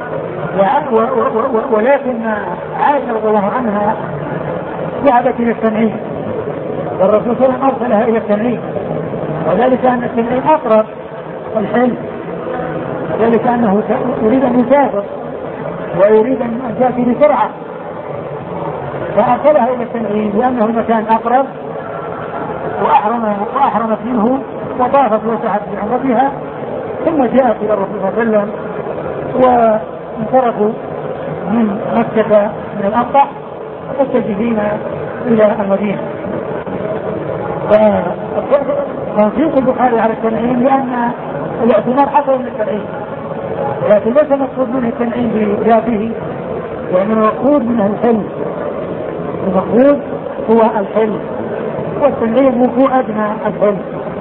ولكن عائشة رضي الله عنها ذهبت إلى التنعيم والرسول صلى الله عليه وسلم أرسلها إلى التنعيم، وذلك أن التنعيم أقرب الحل، وذلك أنه يريد أن يسافر ويريد أن تأتي بسرعة فأرسلها إلى التنعيم لأنه المكان أقرب وأحرم وأحرمت منه وطافت وسعت بعمرتها، ثم جاءت إلى الرسول صلى الله عليه وسلم وانصرفوا من مكة من الأقطع متجهين إلى المدينة. فتنصيص البخاري على التنعيم لأن الاعتمار حصل من التنعيم، لكن ليس مقصود منه التنعيم بذاته، لأن المقصود منه الحل، المقصود هو الحل، والتنعيم هو أدنى الحل.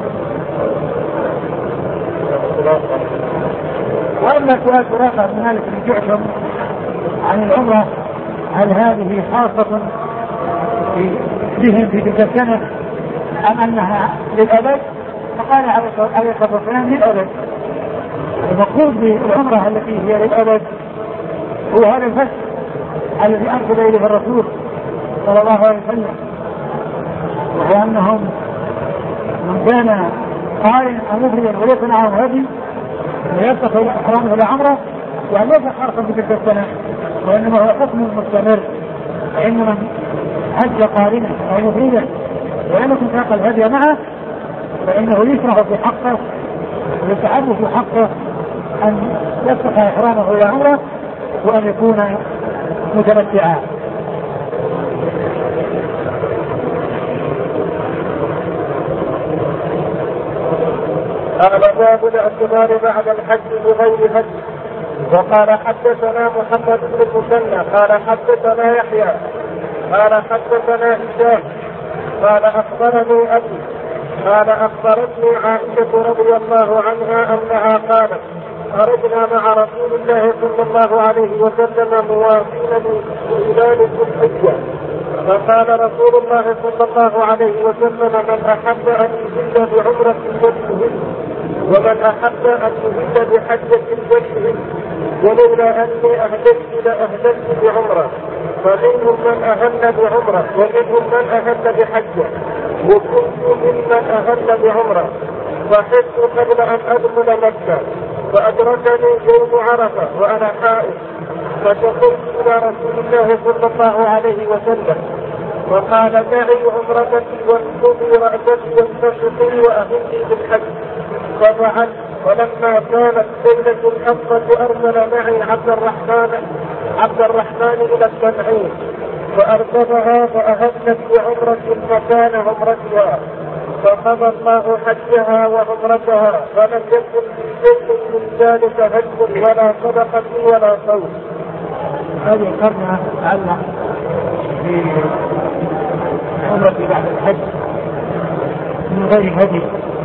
وأما سؤال سراقة بن مالك بن جعشم عن العمرة هل هذه خاصة بهم في تلك السنة أم أنها للأبد؟ فقال عليه الصلاة والسلام للأبد. المقصود بالعمرة التي هي للأبد هو هذا الفتح الذي أرسل إليه الرسول صلى الله عليه وسلم، وهو أنهم من كان قارن أو مفردا وليس معه هدي ويرتقي إحرامه إلى عمرة يعني ليس خاصا بتلك السنة، وإنما هو حكم مستمر عند من حج قارنا أو مفردا ولم يكن ساق الهدي معه، فإنه يشرع في حقه ويتعب في حقه أن يفتح إحرامه إلى عمرة وأن يكون متمتعا. قال باب الاعتمار بعد الحج بغير هدي. وقال حدثنا محمد بن المثنى قال حدثنا يحيى قال حدثنا هشام قال اخبرني ابي قال اخبرتني عائشة رضي الله عنها انها قالت خرجنا مع رسول الله صلى الله عليه وسلم موافين لهلال ذي الحجة، فقال رسول الله صلى الله عليه وسلم من احب ان يهل بعمرة فليهل ومن أحب أن يهد بحجة الوجه ولولا أني أهدت لأهدت بعمرة، فمنهم من أهل بعمرة ومنهم من أهل بحجة، وكنت ممن أهل بعمرة، فحفظت قبل أن أدخل مكة، فأدركني يوم عرفة وأنا حائض، فشكرت إلى رسول الله صلى الله عليه وسلم، وقال دعي عمرتك وانصبي رأسك وانتشطي وأهلي بالحج، ففعلت. ولما كانت ليلة الحفة أرسل معي عبد الرحمن عبد الرحمن إلى التنعيم فأرسلها فأهلت بعمرة مكان عمرتها، فقضى الله حجها وعمرتها، فلم يكن شيء من ذلك حج ولا صدقة ولا صوم. هذه القرنة تعلق بعمرة بعد الحج من غير هدي.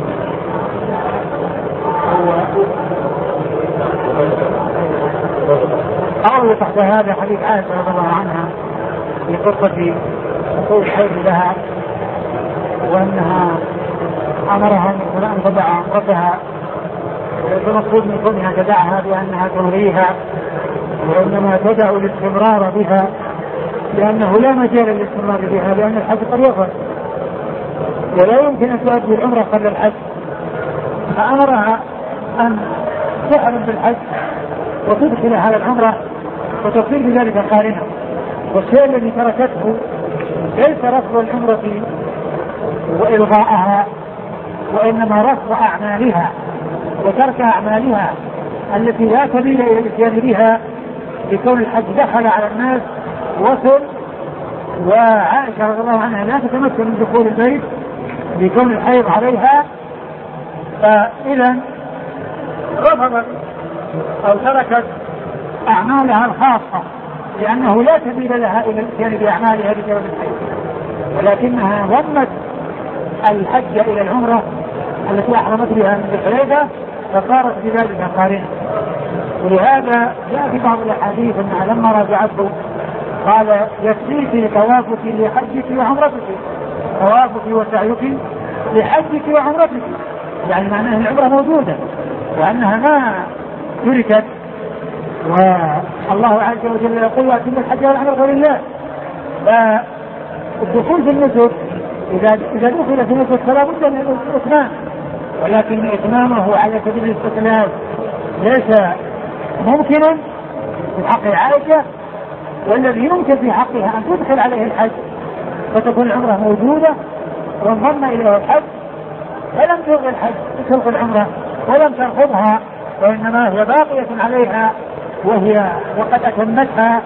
أول تحت هذا حديث عائشة رضي الله عنها في قصة وصول الحيض لها، وأنها أمرها أن تدع عمرتها، المقصود من كونها تدعها بأنها تلغيها، وإنما تدع الاستمرار بها، لأنه لا مجال للاستمرار بها، لأن الحج قد يفعل ولا يمكن أن تؤدي العمرة قبل الحج، فأمرها أن تحرم بالحج وتدخل على العمرة وتصير بذلك قارنة. والشيء الذي تركته ليس رفض العمرة وإلغاءها، وإنما رفض أعمالها وترك أعمالها التي لا سبيل إلى الإتيان بها، بكون الحج دخل على الناس وصل، وعائشة رضي الله عنها لا تتمكن من دخول البيت بكون الحيض عليها، فإذا رفضت أو تركت أعمالها الخاصة لأنه لا سبيل لها إلى الإتيان بأعمالها بسبب الحيض، ولكنها ضمت الحج إلى العمرة التي أحرمت بها من الحليفة فصارت بذلك قارنة. ولهذا جاء في بعض الأحاديث أنها لما راجعته قال يكفيك طوافك لحجك وعمرتك، طوافك وسعيك لحجك وعمرتك، يعني معناه العمرة موجودة وأنها ما تركت. والله عز وجل يقول وأتم الحج والعمرة لله، فالدخول في النسك إذا إذا دخل في النسك فلا بد من الإتمام، ولكن إتمامه على سبيل الاستقلال ليس ممكنا في حق عائشة، والذي يمكن في حقها أن تدخل عليه الحج فتكون العمرة موجودة وانضم إليه الحج، فلم تلغي الحج تلغي العمرة ولم ترفضها، وإنما هي باقية عليها وهي وقد أتمتها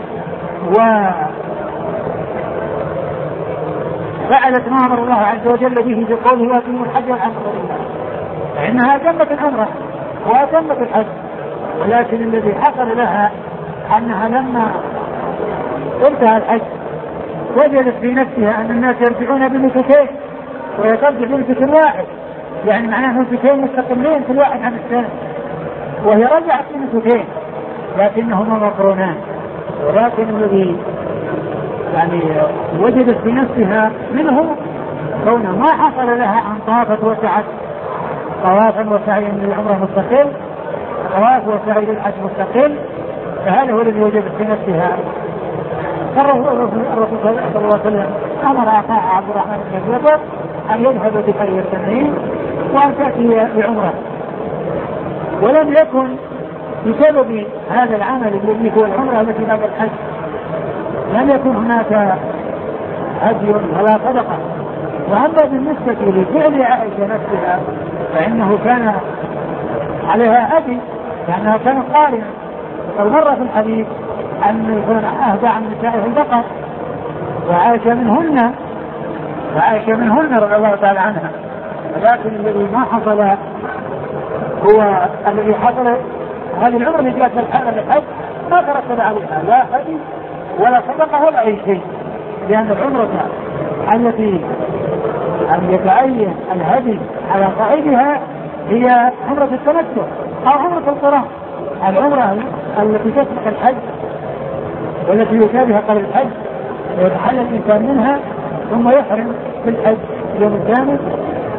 وفعلت ما أمر الله عز وجل به بقوله وأتموا الحج والعمرة لله، فإنها أتمت العمرة وأتمت الحج. ولكن الذي حصل لها أنها لما انتهى الحج وجدت في نفسها أن الناس يرجعون بنسكين وهي ترجع بنسك واحد، يعني معناه نسكين مستقلين كل واحد عن الثاني، وهي رجعت بنسكين لكنهما مقرونان. ولكن الذي يعني وجدت في نفسها منه كون ما حصل لها أن طافت وسعت طوافا وسعيا للعمرة مستقل، طواف وسعي للحج مستقل، فهذا هو الذي وجدت في نفسها. الرسول صلى الله عليه وسلم أمر أخاه عبد الرحمن بن جبر أن يذهب بحي التنعيم وأن تأتي بعمرة، ولم يكن بسبب هذا العمل الذي هو العمرة التي بعد الحج لم يكن هناك هدي ولا صدقة. وأما بالنسبة لفعل عائشة نفسها فإنه كان عليها هدي لأنها كانت قارنة، فمر في الحديث أن يكون أهدى عن نسائه البقر وعائشة منهن وعائشة منهن رضي الله تعالى عنها. ولكن الذي ما حصل هو الذي حصل هذه العمر اللي جاءت الحالة للحج ما ترتب عليها لا هدي ولا صدقة ولا أي شيء، لأن العمرة التي أن يتعين الهدي على صاحبها هي عمرة التمتع أو عمرة القران. العمرة التي تسبق الحج والتي يشابهها قبل الحج ويتحلل الإنسان منها ثم يحرم في الحج يوم الثامن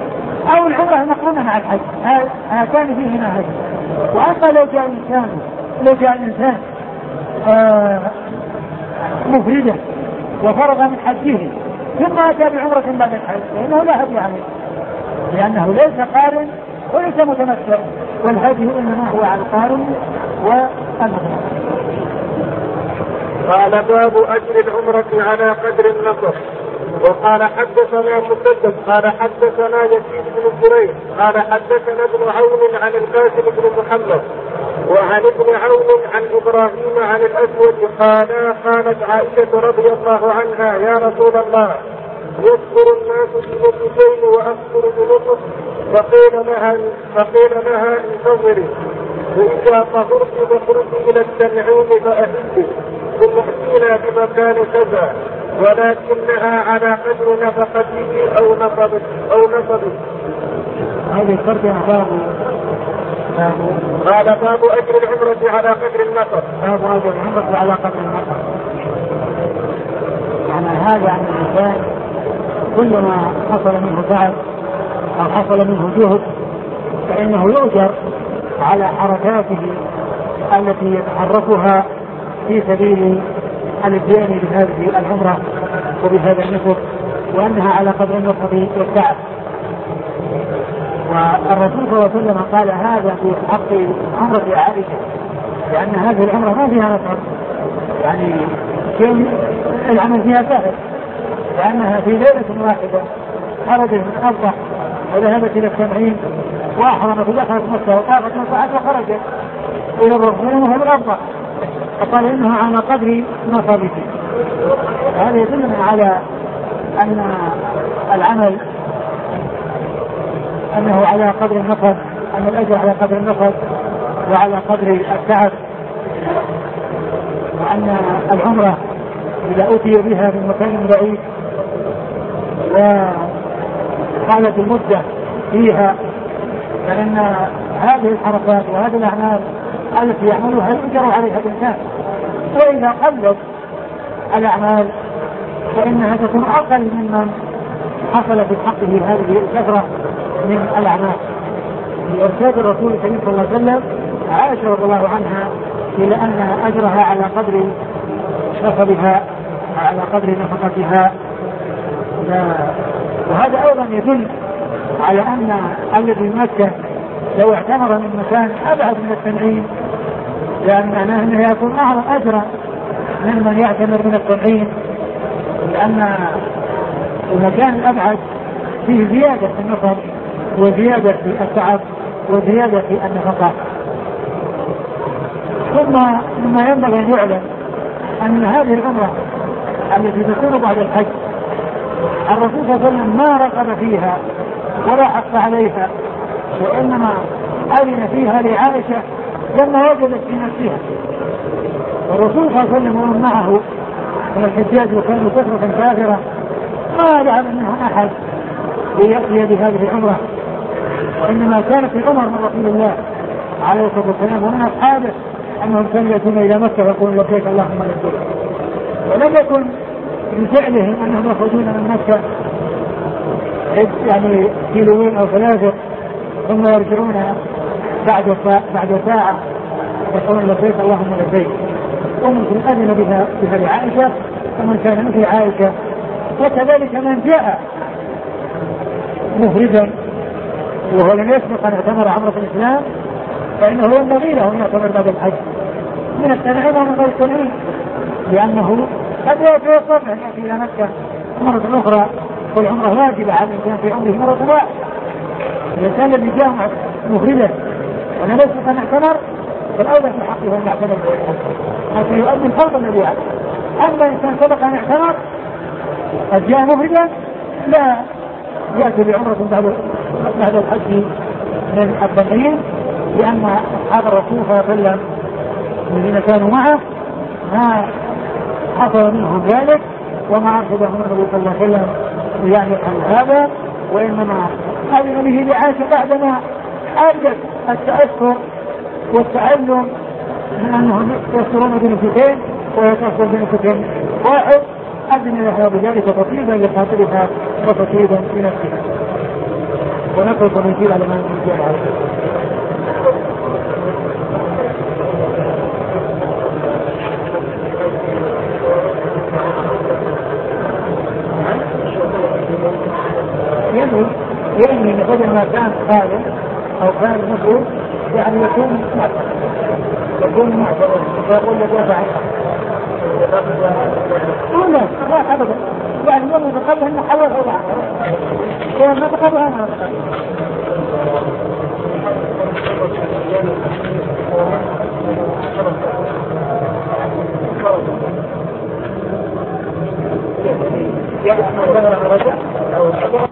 أو العمرة مقرونة مع الحج، هاتان فيهما هدي. وأما لو جاء الإنسان لو جاء الإنسان آه مفردا وفرغ من حجه ثم أتى بعمرة بعد الحج فإنه لا هدي عليه، لأنه ليس قارن وليس متمتع، والهدي إنما هو على القارن والمتمتع. قال باب أجر العمرة على قدر النصر. وقال حدثنا مسدد قال حدثنا يزيد بن زريع قال حدثنا ابن عون عن القاسم بن محمد وعن ابن عون عن إبراهيم عن الأسود قال قالت عائشة رضي الله عنها يا رسول الله يذكر الناس بنطقين وأذكر بنطق فقيل لها فقيل لها انتظري فإذا طهرت فخرجي إلى التنعيم فأهدي ثم ائتينا بمكان كذا ولكنها على قدر نفقته أو نصبت أو نصبت. هذه الترجمة باب قال باب أجر العمرة على قدر النصب. باب أجر العمرة على قدر النصب، يعني هذا عن الإنسان كلما حصل منه تعب أو حصل منه جهد فإنه يؤجر على حركاته التي يتحركها في سبيل الاتيان بهذه العمرة وبهذا النصب، وأنها على قدر النصب والتعب. والرسول صلى الله عليه وسلم قال هذا في حق عمرة عائشة، لأن هذه العمرة ما فيها نصب، يعني شيء العمل فيها سهل، لأنها في ليلة واحدة خرجت من أربع وذهبت إلى التنعيم وأحرمت ودخلت مكة وطافت وصعدت وخرجت إلى الرسول وهو بالأربع، فقال إنها على قدر نصبه. هذا يدلنا على أن العمل أنه على قدر النصب، أن الأجر على قدر النصب وعلى قدر التعب، وأن العمرة إذا أتي بها من مكان بعيد وقالت المدة فيها فإن هذه الحركات وهذه الأعمال التي يعملها يؤجر عليها الإنسان، وإذا قلت الأعمال فإنها تكون أقل ممن حصل في حقه هذه الكثرة من الأعمال. لإرشاد الرسول صلى الله عليه وسلم عائشة رضي الله عنها إلى أن أجرها على قدر نصبها على قدر نفقتها، وهذا أيضا يدل على أن الذي مكة لو اعتمر من مكان أبعد من التنعيم، لأن معناه أنه يكون أعظم أجرا ممن يعتمر من التنعيم، لأن المكان الأبعد فيه زيادة في النصب وزيادة في التعب وزيادة في النفقة. ثم مما ينبغي أن يعلم أن هذه العمرة التي تكون بعد الحج الرسول صلى الله عليه وسلم ما رغب فيها ولا حق عليها، وإنما أذن فيها لعائشة لما وجدت في نفسها. والرسول صلى الله عليه وسلم ومن معه من الحجاج وكانوا كثرة كافرة ما ذهب منهم أحد ليأتي بهذه العمرة، وإنما كانت العمر من رسول الله عليه الصلاة والسلام ومن أصحابه أنهم كانوا يأتون إلى مكة ويقولون لبيك اللهم لبيك، ولم يكن بفعلهم أنهم يخرجون من مكة يعني كيلوين أو ثلاثة ثم يرجعون بعد بعد ساعة يقولون لبيك اللهم لبيك. ومن أذن بها بها لعائشة ومن كان مثل عائشة، وكذلك من جاء مفردا وهو لم يسبق أن اعتمر عمرة الإسلام فإنه ينبغي له أن يعتمر بعد الحج من التنعيم ومن غير التنعيم، لأنه قد يتوقف أن يأتي إلى مكة مرة أخرى، والعمرة واجبة على الإنسان في عمره مرة واحدة. الإنسان الذي جاء مفردا ولم يسبق أن اعتمر فالأولى في حقه أن يعتمر حتى يؤدي الفرض الذي عليه. أما إنسان سبق أن اعتمر قد جاء مفردا لا يأتي بعمرة بعد بعد الحج من التنعيم، لأن أصحاب الرسول صلى الله عليه وسلم الذين كانوا معه ما حصل منهم ذلك وما أرشدهم النبي صلى الله عليه وسلم يعني عن هذا، وإنما أذن به لعائشة بعدما أبدت التأثر والتعلم من أنهم يسرون بنفسين ويتصل بنفسين واحد، أذن لها بذلك تطيبا لخاطرها وتطيبا لنفسها. ونقل ونجيب على ما نجيب عليه. يعني يعني بدل ما كان خالد أو كان مفروض يعني يكون معتبر يكون معتبر ويقول لك يرفع لا لا أبدا يعني يوم يتقبل أنه حول أو لا يوم ما تقبل أنا يعني